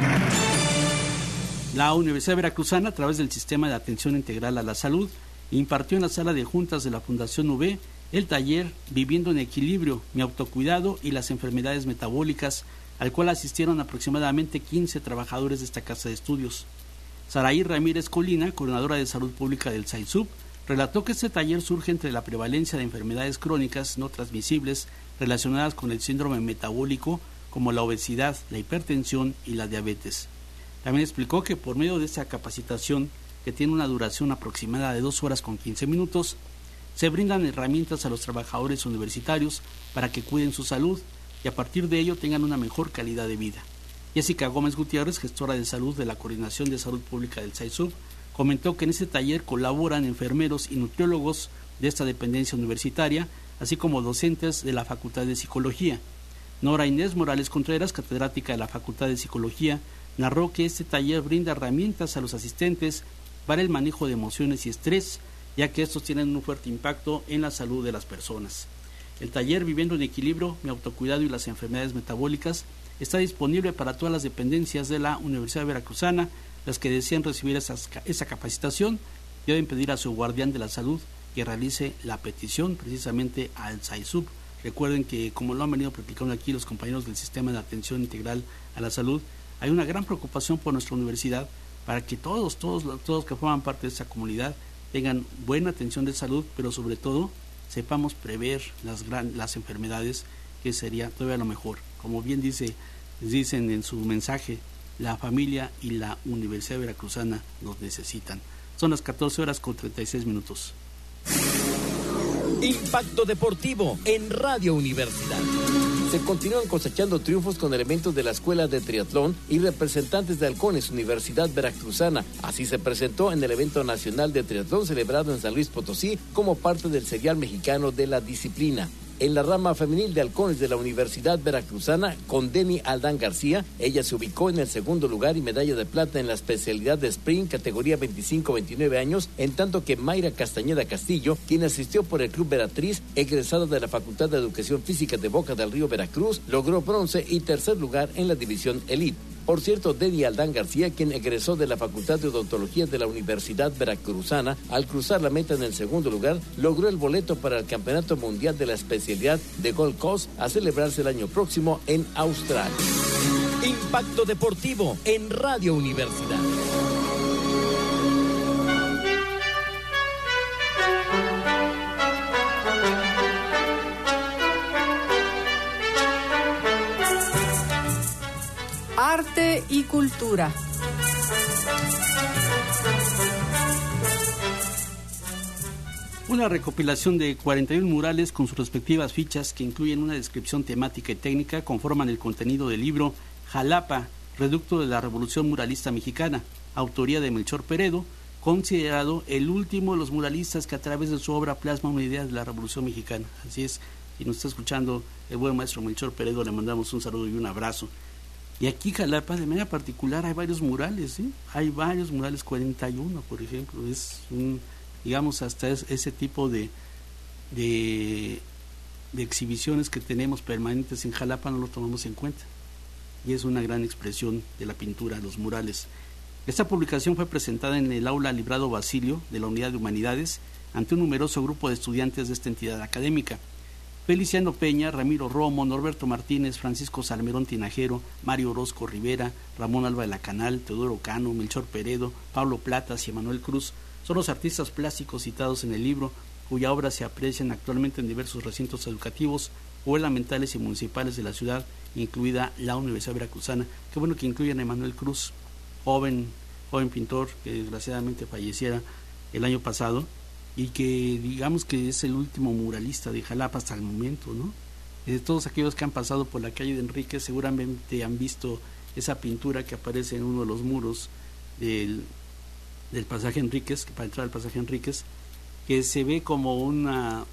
La Universidad Veracruzana, a través del Sistema de Atención Integral a la Salud, impartió en la sala de juntas de la Fundación U V el taller Viviendo en Equilibrio, mi autocuidado y las enfermedades metabólicas, al cual asistieron aproximadamente quince trabajadores de esta casa de estudios. Saraí Ramírez Colina, coordinadora de Salud Pública del SAISUB, relató que este taller surge entre la prevalencia de enfermedades crónicas no transmisibles relacionadas con el síndrome metabólico, como la obesidad, la hipertensión y la diabetes. También explicó que por medio de esta capacitación, que tiene una duración aproximada de dos horas con quince minutos, se brindan herramientas a los trabajadores universitarios para que cuiden su salud y a partir de ello tengan una mejor calidad de vida. Jessica Gómez Gutiérrez, gestora de salud de la Coordinación de Salud Pública del SAISUB, comentó que en este taller colaboran enfermeros y nutriólogos de esta dependencia universitaria, así como docentes de la Facultad de Psicología. Nora Inés Morales Contreras, catedrática de la Facultad de Psicología, narró que este taller brinda herramientas a los asistentes para el manejo de emociones y estrés, ya que estos tienen un fuerte impacto en la salud de las personas. El taller Viviendo en Equilibrio, mi autocuidado y las enfermedades metabólicas está disponible para todas las dependencias de la Universidad Veracruzana. Las que desean recibir esas, esa capacitación deben pedir a su guardián de la salud que realice la petición precisamente al SAISUB. Recuerden que, como lo han venido platicando aquí los compañeros del Sistema de Atención Integral a la Salud, hay una gran preocupación por nuestra universidad para que todos, todos, todos que forman parte de esta comunidad tengan buena atención de salud, pero sobre todo sepamos prever las, gran, las enfermedades, que sería todavía lo mejor. Como bien dice, dicen en su mensaje, la familia y la Universidad Veracruzana nos necesitan. Son las catorce horas con treinta y seis minutos. Impacto Deportivo en Radio Universidad. Se continúan cosechando triunfos con elementos de la Escuela de Triatlón y representantes de Halcones Universidad Veracruzana. Así se presentó en el evento nacional de triatlón celebrado en San Luis Potosí como parte del serial mexicano de la disciplina. En la rama femenil de halcones de la Universidad Veracruzana, con Deni Aldán García, ella se ubicó en el segundo lugar y medalla de plata en la especialidad de sprint categoría veinticinco a veintinueve años, en tanto que Mayra Castañeda Castillo, quien asistió por el Club Veratriz, egresada de la Facultad de Educación Física de Boca del Río, Veracruz, logró bronce y tercer lugar en la división Elite. Por cierto, Deni Aldán García, quien egresó de la Facultad de Odontología de la Universidad Veracruzana, al cruzar la meta en el segundo lugar, logró el boleto para el Campeonato Mundial de la especialidad de Gold Coast a celebrarse el año próximo en Australia. Impacto Deportivo en Radio Universidad. Arte y cultura. Una recopilación de cuarenta y uno murales con sus respectivas fichas que incluyen una descripción temática y técnica conforman el contenido del libro Jalapa, Reducto de la Revolución Muralista Mexicana, autoría de Melchor Peredo, considerado el último de los muralistas que a través de su obra plasma una idea de la Revolución Mexicana. Así es, y nos está escuchando el buen maestro Melchor Peredo, le mandamos un saludo y un abrazo. Y aquí Jalapa, de manera particular, hay varios murales, ¿sí? Hay varios murales, cuarenta y uno, por ejemplo. Es un, digamos, hasta es, ese tipo de, de, de exhibiciones que tenemos permanentes en Jalapa no lo tomamos en cuenta. Y es una gran expresión de la pintura, los murales. Esta publicación fue presentada en el aula Librado Basilio de la Unidad de Humanidades ante un numeroso grupo de estudiantes de esta entidad académica. Feliciano Peña, Ramiro Romo, Norberto Martínez, Francisco Salmerón Tinajero, Mario Orozco Rivera, Ramón Alba de la Canal, Teodoro Cano, Melchor Peredo, Pablo Platas y Emanuel Cruz son los artistas plásticos citados en el libro, cuya obra se aprecian actualmente en diversos recintos educativos, gubernamentales y municipales de la ciudad, incluida la Universidad Veracruzana. Qué bueno que incluyan a Emanuel Cruz, joven, joven pintor que desgraciadamente falleciera el año pasado, y que digamos que es el último muralista de Jalapa hasta el momento, ¿no? De todos aquellos que han pasado por la calle de Enríquez seguramente han visto esa pintura que aparece en uno de los muros del, del pasaje Enríquez, que para entrar al pasaje Enríquez, que se ve como una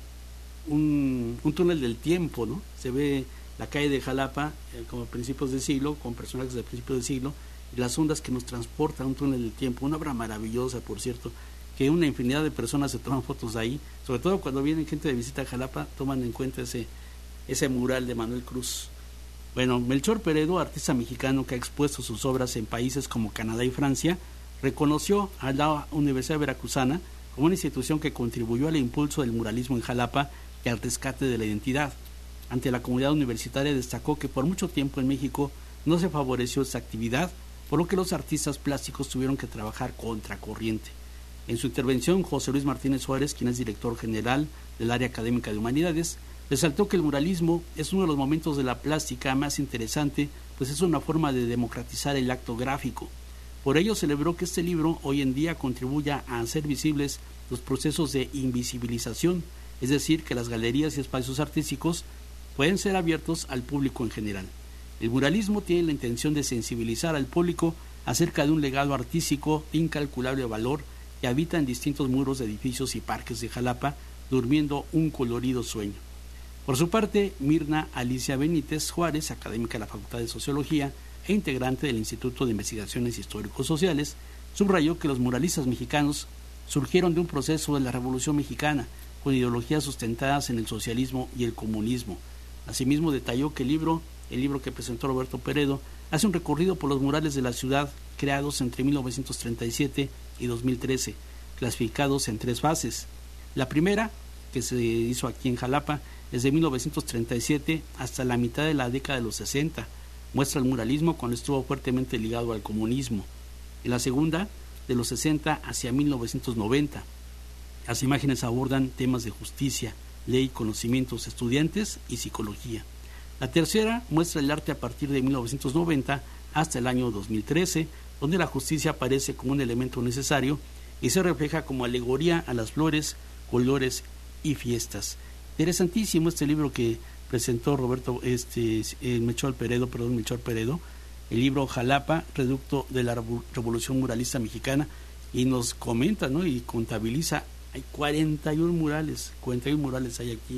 un, un túnel del tiempo, ¿no? Se ve la calle de Jalapa eh, como a principios del siglo, con personajes de principios del siglo, y las ondas que nos transportan a un túnel del tiempo, una obra maravillosa, por cierto, que una infinidad de personas se toman fotos de ahí, sobre todo cuando vienen gente de visita a Jalapa, toman en cuenta ese, ese mural de Manuel Cruz. Bueno, Melchor Peredo, artista mexicano que ha expuesto sus obras en países como Canadá y Francia, reconoció a la Universidad Veracruzana como una institución que contribuyó al impulso del muralismo en Jalapa y al rescate de la identidad. Ante la comunidad universitaria destacó que por mucho tiempo en México no se favoreció esta actividad, por lo que los artistas plásticos tuvieron que trabajar contracorriente. En su intervención, José Luis Martínez Suárez, quien es director general del área académica de humanidades, resaltó que el muralismo es uno de los momentos de la plástica más interesante, pues es una forma de democratizar el acto gráfico. Por ello celebró que este libro hoy en día contribuya a hacer visibles los procesos de invisibilización, es decir, que las galerías y espacios artísticos pueden ser abiertos al público en general. El muralismo tiene la intención de sensibilizar al público acerca de un legado artístico de incalculable valor que habita en distintos muros de edificios y parques de Jalapa, durmiendo un colorido sueño. Por su parte, Mirna Alicia Benítez Juárez, académica de la Facultad de Sociología e integrante del Instituto de Investigaciones Histórico-Sociales, subrayó que los muralistas mexicanos surgieron de un proceso de la Revolución Mexicana, con ideologías sustentadas en el socialismo y el comunismo. Asimismo, detalló que el libro, el libro que presentó Roberto Peredo, hace un recorrido por los murales de la ciudad creados entre mil novecientos treinta y siete y dos mil trece, clasificados en tres fases. La primera, que se hizo aquí en Jalapa, es de mil novecientos treinta y siete hasta la mitad de la década de los sesenta. Muestra el muralismo cuando estuvo fuertemente ligado al comunismo. Y la segunda, de los sesenta hacia mil novecientos noventa. Las imágenes abordan temas de justicia, ley, conocimientos, estudiantes y psicología. La tercera muestra el arte a partir de mil novecientos noventa hasta el año dos mil trece, donde la justicia aparece como un elemento necesario y se refleja como alegoría a las flores, colores y fiestas. Interesantísimo este libro que presentó Roberto este eh, Melchor Peredo, perdón, Melchor Peredo, el libro Jalapa, Reducto de la Revolución Muralista Mexicana, y nos comenta, ¿no?, y contabiliza, hay cuarenta y uno murales, cuarenta y uno murales hay aquí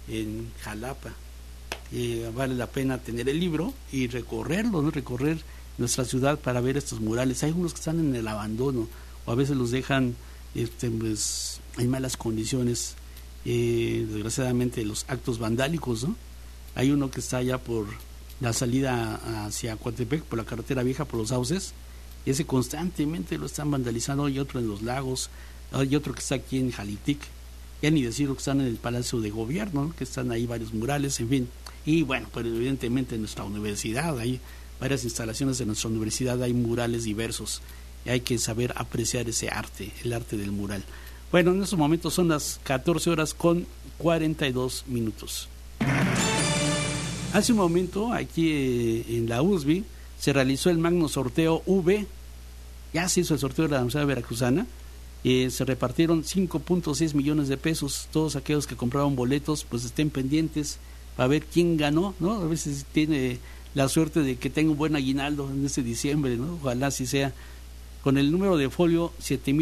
en Jalapa. Eh, vale la pena tener el libro y recorrerlo, ¿no? Recorrer nuestra ciudad para ver estos murales. Hay unos que están en el abandono o a veces los dejan este, pues, en malas condiciones, eh, desgraciadamente los actos vandálicos, ¿no? Hay uno que está allá por la salida hacia Coatepec, por la carretera vieja, por los sauces, y ese constantemente lo están vandalizando. Hay otro en los lagos, hay otro que está aquí en Jalitic, ya ni decir lo que están en el Palacio de Gobierno, ¿no? Que están ahí varios murales, en fin. Y bueno, pues evidentemente en nuestra universidad hay varias instalaciones de nuestra universidad, hay murales diversos y hay que saber apreciar ese arte, el arte del mural. Bueno, en estos momentos son las catorce horas con cuarenta y dos minutos. Hace un momento aquí eh, en la U S B I se realizó el magno sorteo V, ya se hizo el sorteo de la Universidad Veracruzana, eh, se repartieron cinco punto seis millones de pesos. Todos aquellos que compraron boletos pues estén pendientes para ver quién ganó, ¿no? A veces tiene la suerte de que tenga un buen aguinaldo en este diciembre, ¿no? Ojalá así sea. Con el número de folio siete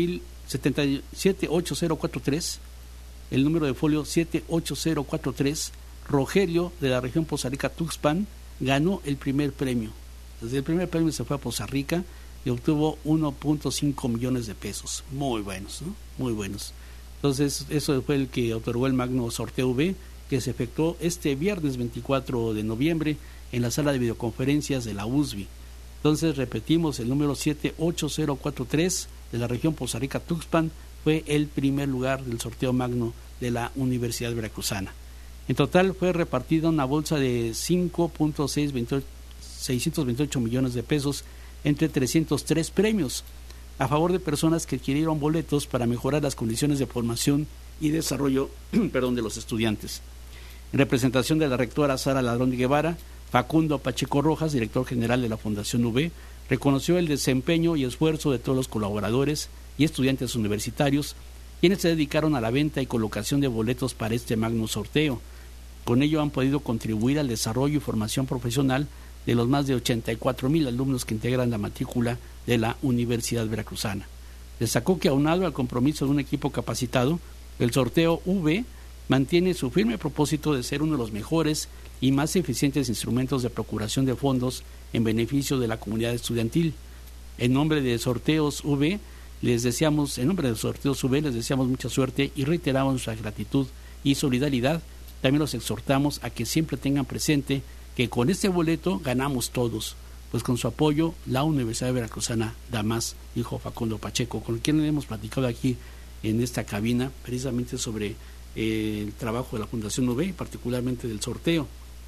ocho cero cuatro tres, el número de folio siete ocho cero cuatro tres, Rogelio de la región Poza Rica Tuxpan ganó el primer premio. Desde el primer premio se fue a Poza Rica y obtuvo uno punto cinco millones de pesos. Muy buenos, ¿no? Muy buenos. Entonces, eso fue el que otorgó el magno sorteo V, que se efectuó este viernes veinticuatro de noviembre en la sala de videoconferencias de la U S B I. Entonces, repetimos, el número siete ocho cero cuatro tres de la región Poza Rica Tuxpan fue el primer lugar del sorteo magno de la Universidad Veracruzana. En total fue repartida una bolsa de cinco punto seiscientos veintiocho millones de pesos entre trescientos tres premios a favor de personas que adquirieron boletos para mejorar las condiciones de formación y desarrollo perdón, de los estudiantes. En representación de la rectora Sara Ladrón de Guevara, Facundo Pacheco Rojas, director general de la Fundación U V, reconoció el desempeño y esfuerzo de todos los colaboradores y estudiantes universitarios, quienes se dedicaron a la venta y colocación de boletos para este magno sorteo. Con ello han podido contribuir al desarrollo y formación profesional de los más de ochenta y cuatro mil alumnos que integran la matrícula de la Universidad Veracruzana. Destacó que aunado al compromiso de un equipo capacitado, el sorteo V mantiene su firme propósito de ser uno de los mejores y más eficientes instrumentos de procuración de fondos en beneficio de la comunidad estudiantil. En nombre de Sorteos V, les deseamos, en nombre de Sorteos V, les deseamos mucha suerte y reiteramos nuestra gratitud y solidaridad. También los exhortamos a que siempre tengan presente que con este boleto ganamos todos, pues con su apoyo la Universidad Veracruzana da más, dijo Facundo Pacheco, con quien hemos platicado aquí en esta cabina precisamente sobre eh, el trabajo de la Fundación U V, particularmente del sorteo.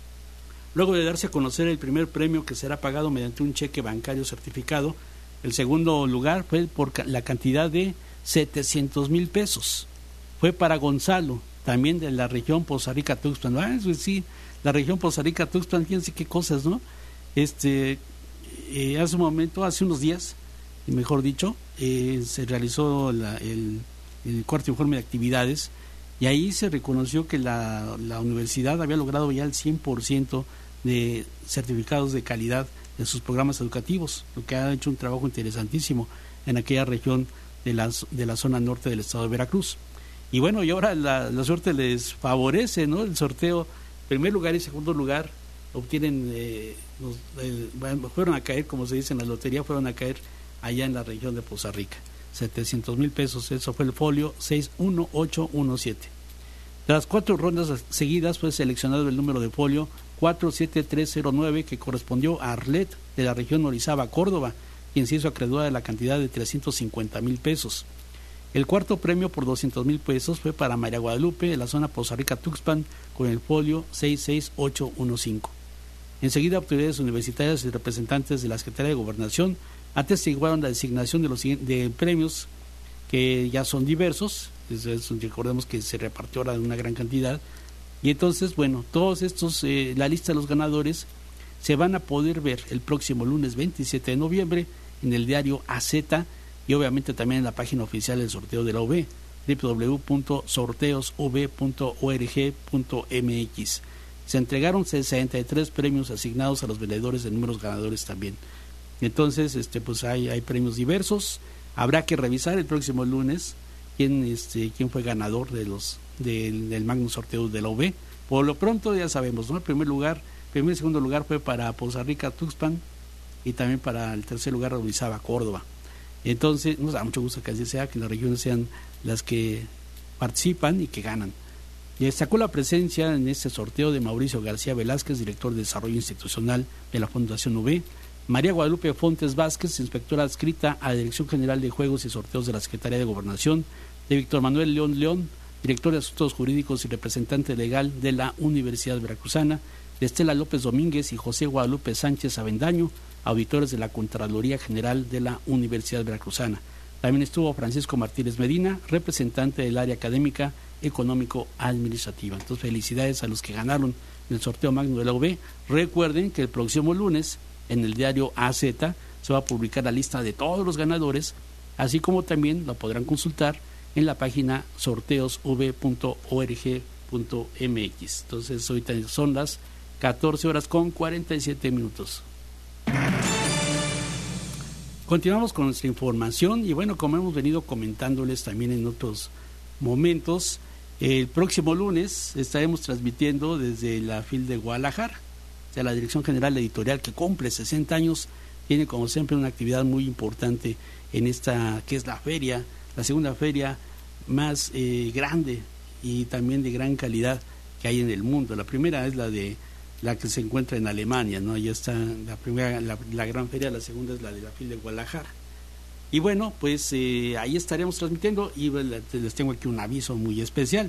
Luego de darse a conocer el primer premio, que será pagado mediante un cheque bancario certificado, el segundo lugar fue por la cantidad de setecientos mil pesos. Fue para Gonzalo, también de la región Poza Rica Tuxpan. Ah, eso sí, la región Poza Rica Tuxpan, quién sé qué cosas, ¿no? Este, eh, hace un momento, hace unos días, mejor dicho, eh, se realizó la, el, el cuarto informe de actividades y ahí se reconoció que la, la universidad había logrado ya el cien por ciento de certificados de calidad de sus programas educativos, lo que ha hecho un trabajo interesantísimo en aquella región de la, de la zona norte del estado de Veracruz. Y bueno, y ahora la, la suerte les favorece, ¿no? El sorteo, primer lugar y segundo lugar, obtienen, eh, los, eh, fueron a caer, como se dice en la lotería, fueron a caer allá en la región de Poza Rica. setecientos mil pesos, eso fue el folio seis uno ocho uno siete. Tras cuatro rondas seguidas fue seleccionado el número de folio cuatro siete tres cero nueve, que correspondió a Arlet de la región Orizaba, Córdoba, quien se hizo acreedora de la cantidad de trescientos cincuenta mil pesos. El cuarto premio por doscientos mil pesos fue para María Guadalupe de la zona Poza Rica Tuxpan con el folio seis seis ocho uno cinco. Enseguida, autoridades universitarias y representantes de la Secretaría de Gobernación atestiguaron la designación de los de premios, que ya son diversos. Recordemos que se repartió ahora una gran cantidad, y entonces, bueno, todos estos, eh, la lista de los ganadores se van a poder ver el próximo lunes veintisiete de noviembre en el diario A Z y obviamente también en la página oficial del sorteo de la U V, doble u doble u doble u punto sorteos u v punto org punto m x. Se entregaron sesenta y tres premios asignados a los vendedores de números ganadores también. Entonces, este, pues hay, hay premios diversos. Habrá que revisar el próximo lunes quién, este, quién fue ganador de los del, del magno sorteo de la U V, Por lo pronto ya sabemos, ¿no? El primer lugar, primer y segundo lugar fue para Poza Rica, Tuxpan, y también para el tercer lugar Orizaba, Córdoba. Entonces nos da mucho gusto que así sea, que las regiones sean las que participan y que ganan. Y destacó la presencia en este sorteo de Mauricio García Velázquez, director de Desarrollo Institucional de la Fundación U B, María Guadalupe Fontes Vázquez, inspectora adscrita a la Dirección General de Juegos y Sorteos de la Secretaría de Gobernación, de Víctor Manuel León León, director de Asuntos Jurídicos y representante legal de la Universidad Veracruzana, de Estela López Domínguez y José Guadalupe Sánchez Avendaño, auditores de la Contraloría General de la Universidad Veracruzana. También estuvo Francisco Martínez Medina, representante del área académica económico-administrativa. Entonces, felicidades a los que ganaron el sorteo magno de la U B. Recuerden que el próximo lunes, en el diario A Z, se va a publicar la lista de todos los ganadores, así como también lo podrán consultar en la página sorteos u b punto org punto m x. Entonces, ahorita son las catorce horas con cuarenta y siete minutos. Continuamos con nuestra información y bueno, como hemos venido comentándoles también en otros momentos, el próximo lunes estaremos transmitiendo desde la FIL de Guadalajara. O sea, la Dirección General Editorial, que cumple sesenta años, tiene como siempre una actividad muy importante en esta, que es la feria, la segunda feria más eh, grande y también de gran calidad que hay en el mundo. La primera es la de la que se encuentra en Alemania, ¿no? Ahí está la primera, la, la gran feria, la segunda es la de la FIL de Guadalajara. Y bueno, pues eh, ahí estaremos transmitiendo y les tengo aquí un aviso muy especial.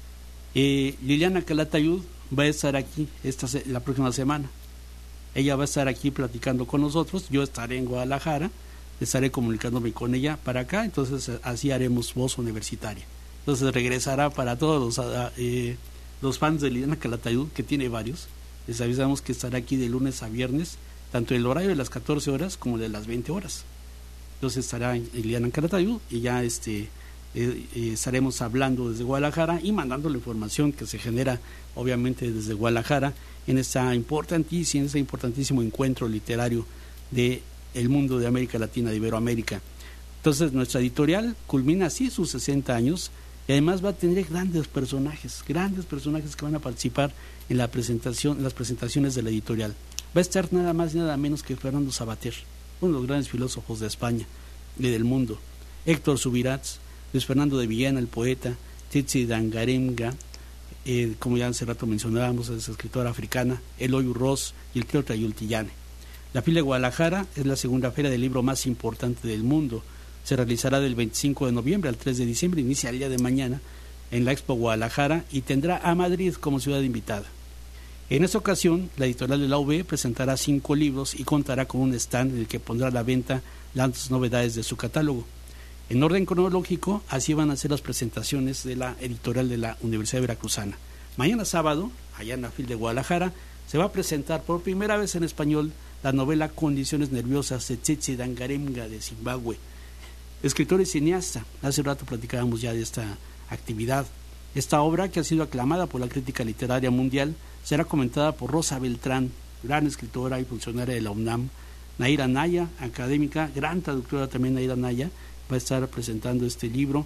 Eh, Liliana Calatayud va a estar aquí esta la próxima semana. Ella va a estar aquí platicando con nosotros, yo estaré en Guadalajara, estaré comunicándome con ella para acá, entonces así haremos Voz Universitaria. Entonces regresará para todos los, eh, los fans de Liliana Calatayud, que tiene varios. Les avisamos que estará aquí de lunes a viernes, tanto el horario de las catorce horas como de las veinte horas. Entonces estará Liliana Calatayud y ya este eh, eh, estaremos hablando desde Guadalajara y mandando la información que se genera obviamente desde Guadalajara en esta importantísima, en este importantísimo encuentro literario de el mundo de América Latina, de Iberoamérica. Entonces nuestra editorial culmina así sus sesenta años y además va a tener grandes personajes, grandes personajes que van a participar en la presentación, en las presentaciones de la editorial. Va a estar nada más y nada menos que Fernando Savater, uno de los grandes filósofos de España y del mundo, Héctor Subirats, Luis Fernando de Villena, el poeta, Tsitsi Dangaremga, eh, como ya hace rato mencionábamos, es escritora africana, Eloy Urroz y el Cleo Trayultillane. La FIL de Guadalajara es la segunda feria del libro más importante del mundo. Se realizará del veinticinco de noviembre al tres de diciembre, inicia el día de mañana en la Expo Guadalajara y tendrá a Madrid como ciudad invitada. En esta ocasión, la editorial de la U B presentará cinco libros y contará con un stand en el que pondrá a la venta las novedades de su catálogo. En orden cronológico, así van a ser las presentaciones de la editorial de la Universidad Veracruzana. Mañana sábado, allá en la FIL de Guadalajara, se va a presentar por primera vez en español la novela Condiciones Nerviosas de Tsitsi Dangaremga de Zimbabue. Escritor y cineasta, hace rato platicábamos ya de esta actividad. Esta obra, que ha sido aclamada por la crítica literaria mundial, será comentada por Rosa Beltrán, gran escritora y funcionaria de la UNAM, Naira Naya, académica, gran traductora también Naira Naya, va a estar presentando este libro,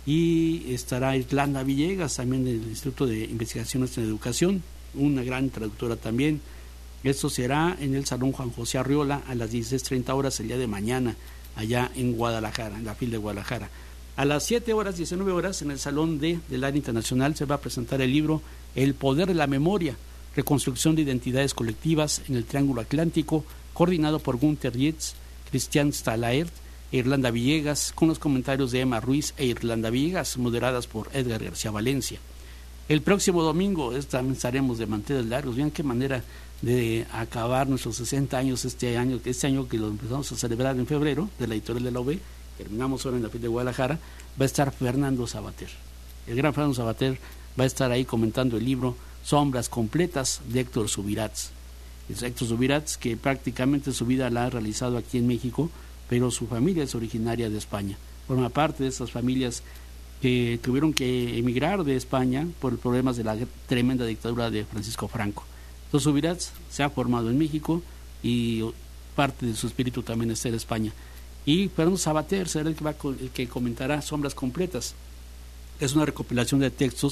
y estará Irlanda Villegas, también del Instituto de Investigaciones en Educación, una gran traductora también. Esto será en el Salón Juan José Arriola a las dieciséis treinta horas el día de mañana, allá en Guadalajara, en la FIL de Guadalajara. A las siete horas, diecinueve horas, en el Salón D del Área Internacional se va a presentar el libro El Poder de la Memoria, Reconstrucción de Identidades Colectivas en el Triángulo Atlántico, coordinado por Gunther Dietz, Christian Stalaert e Irlanda Villegas, con los comentarios de Emma Ruiz e Irlanda Villegas, moderadas por Edgar García Valencia. El próximo domingo también estaremos de manteles largos. Vean qué manera de acabar nuestros sesenta años este año, este año que lo empezamos a celebrar en febrero, de la editorial de la U B, terminamos ahora en la FIL de Guadalajara. Va a estar Fernando Savater. El gran Fernando Savater va a estar ahí comentando el libro Sombras Completas de Héctor Subirats. Es Héctor Subirats, que prácticamente su vida la ha realizado aquí en México, pero su familia es originaria de España. Forma parte de esas familias que tuvieron que emigrar de España por problemas de la tremenda dictadura de Francisco Franco. Entonces Subirats se ha formado en México y parte de su espíritu también está en España. Y Fernando Savater será el que, va, el que comentará Sombras Completas. Es una recopilación de textos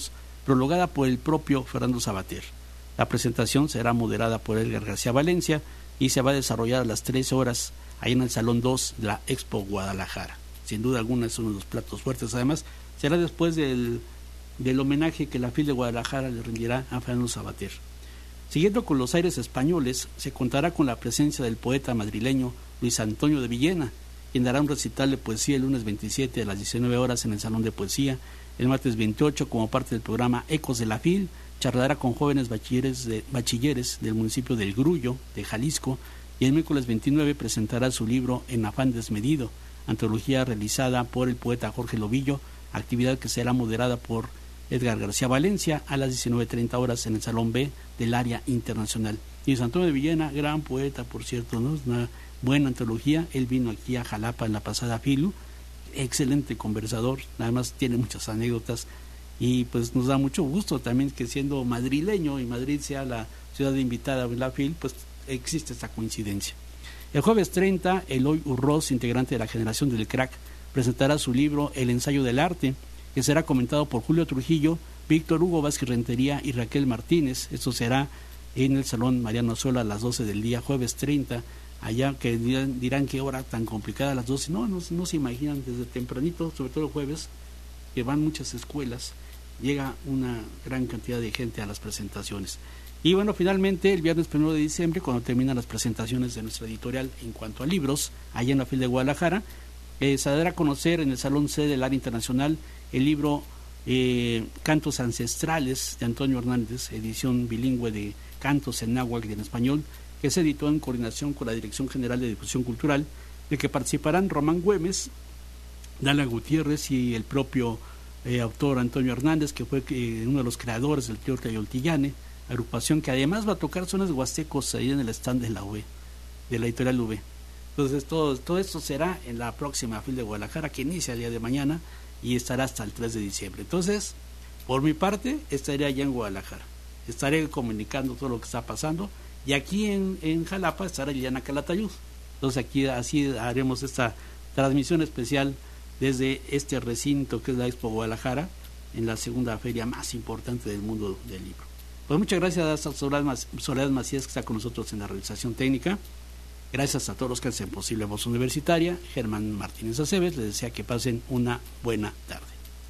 prologada por el propio Fernando Sabater. La presentación será moderada por Edgar García Valencia y se va a desarrollar a las trece horas ahí en el Salón dos de la Expo Guadalajara. Sin duda alguna es uno de los platos fuertes. Además, será después del, del homenaje que la F I L de Guadalajara le rendirá a Fernando Sabater. Siguiendo con los aires españoles, se contará con la presencia del poeta madrileño Luis Antonio de Villena, quien dará un recital de poesía el lunes veintisiete a las diecinueve horas en el Salón de Poesía. El martes veintiocho, como parte del programa Ecos de la F I L, charlará con jóvenes bachilleres, de, bachilleres del municipio del Grullo, de Jalisco, y el miércoles veintinueve presentará su libro En afán desmedido, antología realizada por el poeta Jorge Lobillo, actividad que será moderada por Edgar García Valencia a las diecinueve treinta horas en el Salón B del área internacional. Y Luis Antonio de Villena, gran poeta, por cierto, ¿no? Es una buena antología. Él vino aquí a Jalapa en la pasada FILU, excelente conversador, además tiene muchas anécdotas, y pues nos da mucho gusto también que siendo madrileño y Madrid sea la ciudad invitada de la F I L, pues existe esta coincidencia. El jueves treinta, Eloy Urroz, integrante de la generación del crack, presentará su libro El ensayo del arte, que será comentado por Julio Trujillo, Víctor Hugo Vázquez Rentería y Raquel Martínez. Esto será en el Salón Mariano Sola a las doce del día, jueves treinta, allá que dirán, dirán qué hora tan complicada a las doce. No, no, no se imaginan, desde tempranito, sobre todo el jueves, que van muchas escuelas, llega una gran cantidad de gente a las presentaciones. Y bueno, finalmente el viernes primero de diciembre, cuando terminan las presentaciones de nuestra editorial en cuanto a libros, allá en la F I L de Guadalajara, eh, se dará a conocer en el Salón C del área internacional el libro eh, Cantos Ancestrales de Antonio Hernández, edición bilingüe de cantos en náhuatl y en español, que se editó en coordinación con la Dirección General de Difusión Cultural, de que participarán Román Güemes, Dala Gutiérrez y el propio eh, autor Antonio Hernández, que fue eh, uno de los creadores del trío Tlayoltillane, agrupación que además va a tocar sones huastecos ahí en el stand de la U B, de la editorial U B. Entonces todo, todo esto será en la próxima F I L de Guadalajara, que inicia el día de mañana y estará hasta el tres de diciembre. Entonces, por mi parte, estaré allá en Guadalajara, estaré comunicando todo lo que está pasando, y aquí en, en Jalapa estará Liliana Calatayud. Entonces aquí así haremos esta transmisión especial desde este recinto que es la Expo Guadalajara, en la segunda feria más importante del mundo del libro. Pues muchas gracias a Soledad Macías, que está con nosotros en la realización técnica. Gracias a todos los que hacen posible Voz Universitaria. Germán Martínez Aceves les desea que pasen una buena tarde.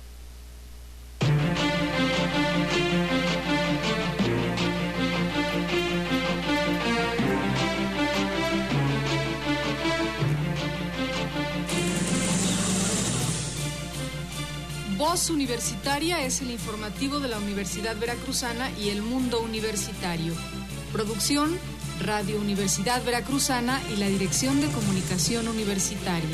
Voz Universitaria es el informativo de la Universidad Veracruzana y el mundo universitario. Producción, Radio Universidad Veracruzana y la Dirección de Comunicación Universitaria.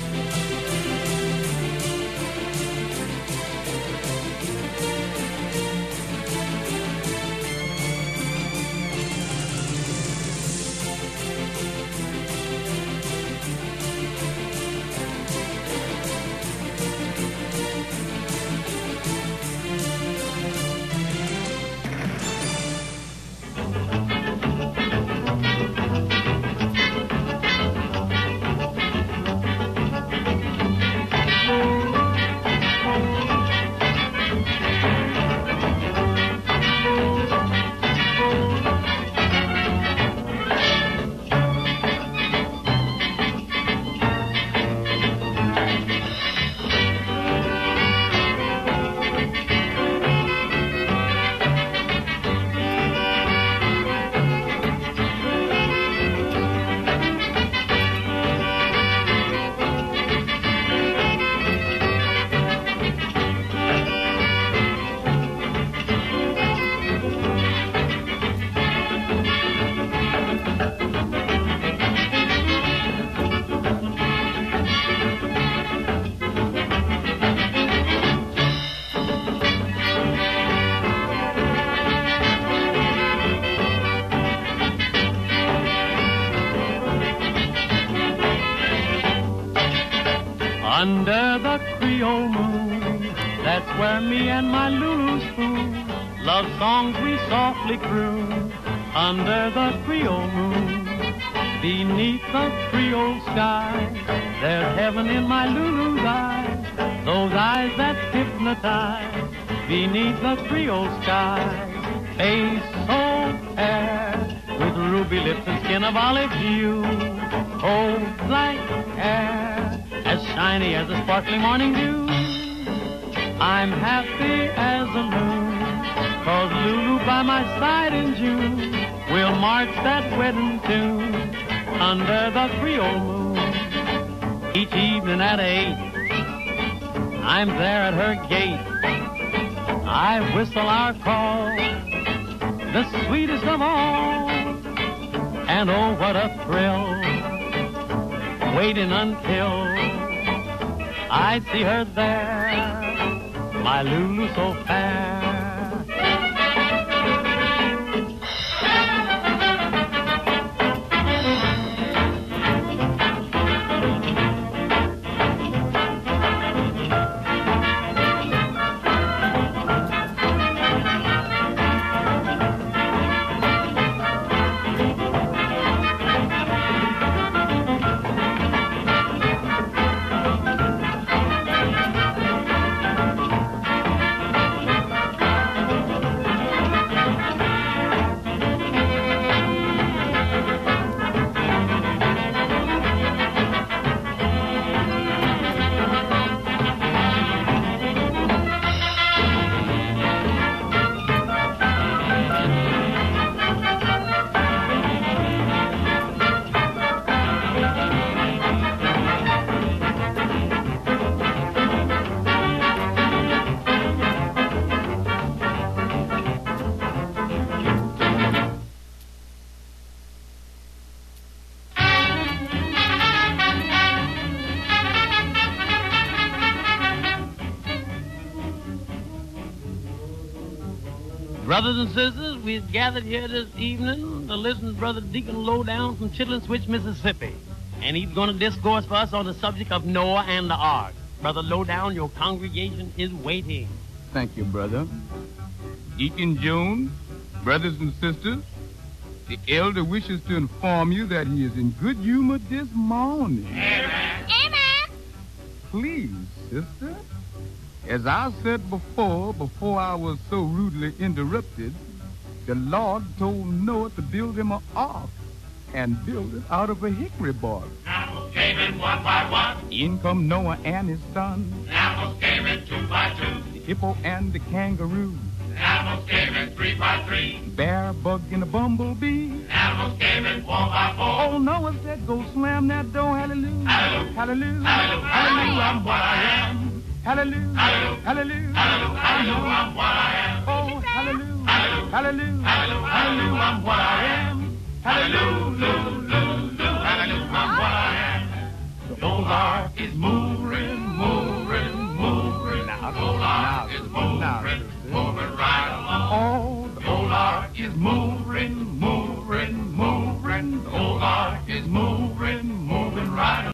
Under the Creole moon, that's where me and my Lulu's fool, love songs we softly croon. Under the Creole moon, beneath the Creole sky, there's heaven in my Lulu's eyes, those eyes that hypnotize. beneath the Creole sky, face so fair, with ruby lips and skin of olive hue. Oh, black hair, as shiny as the sparkling morning dew. I'm happy as a loon, 'cause Lulu by my side in June will march that wedding tune under the Creole moon. Each evening at eight, I'm there at her gate. I whistle our call, the sweetest of all. And oh, what a thrill, waiting until I see her there, my Lulu so fair. Brothers and sisters, we've gathered here this evening to listen to Brother Deacon Lowdown from Chitlin Switch, Mississippi. And he's going to discourse for us on the subject of Noah and the Ark. Brother Lowdown, your congregation is waiting. Thank you, brother. Deacon Jones, brothers and sisters, the elder wishes to inform you that he is in good humor this morning. Amen. Amen. Please, sister. As I said before, before I was so rudely interrupted, the Lord told Noah to build him an ark and build it out of a hickory bark. Animals came in one by one. In come Noah and his son. Animals came in two by two. The hippo and the kangaroo. Animals came in three by three. Bear, bug, and a bumblebee. Animals came in four by four. Oh, Noah said, go slam that door, hallelujah. Hallelujah. Hallelujah. Hallelujah. Hallelujah, I'm what I am. Hallelujah. Hallelujah. Hallelujah. Hallelujah. I know I'm what I am. Oh, hallelujah. Hallelujah. Hallelujah. Hallelujah. Hallelujah, I'm what I am. Hallelujah. Hallelujah. I'm what I am. The whole ark is moving.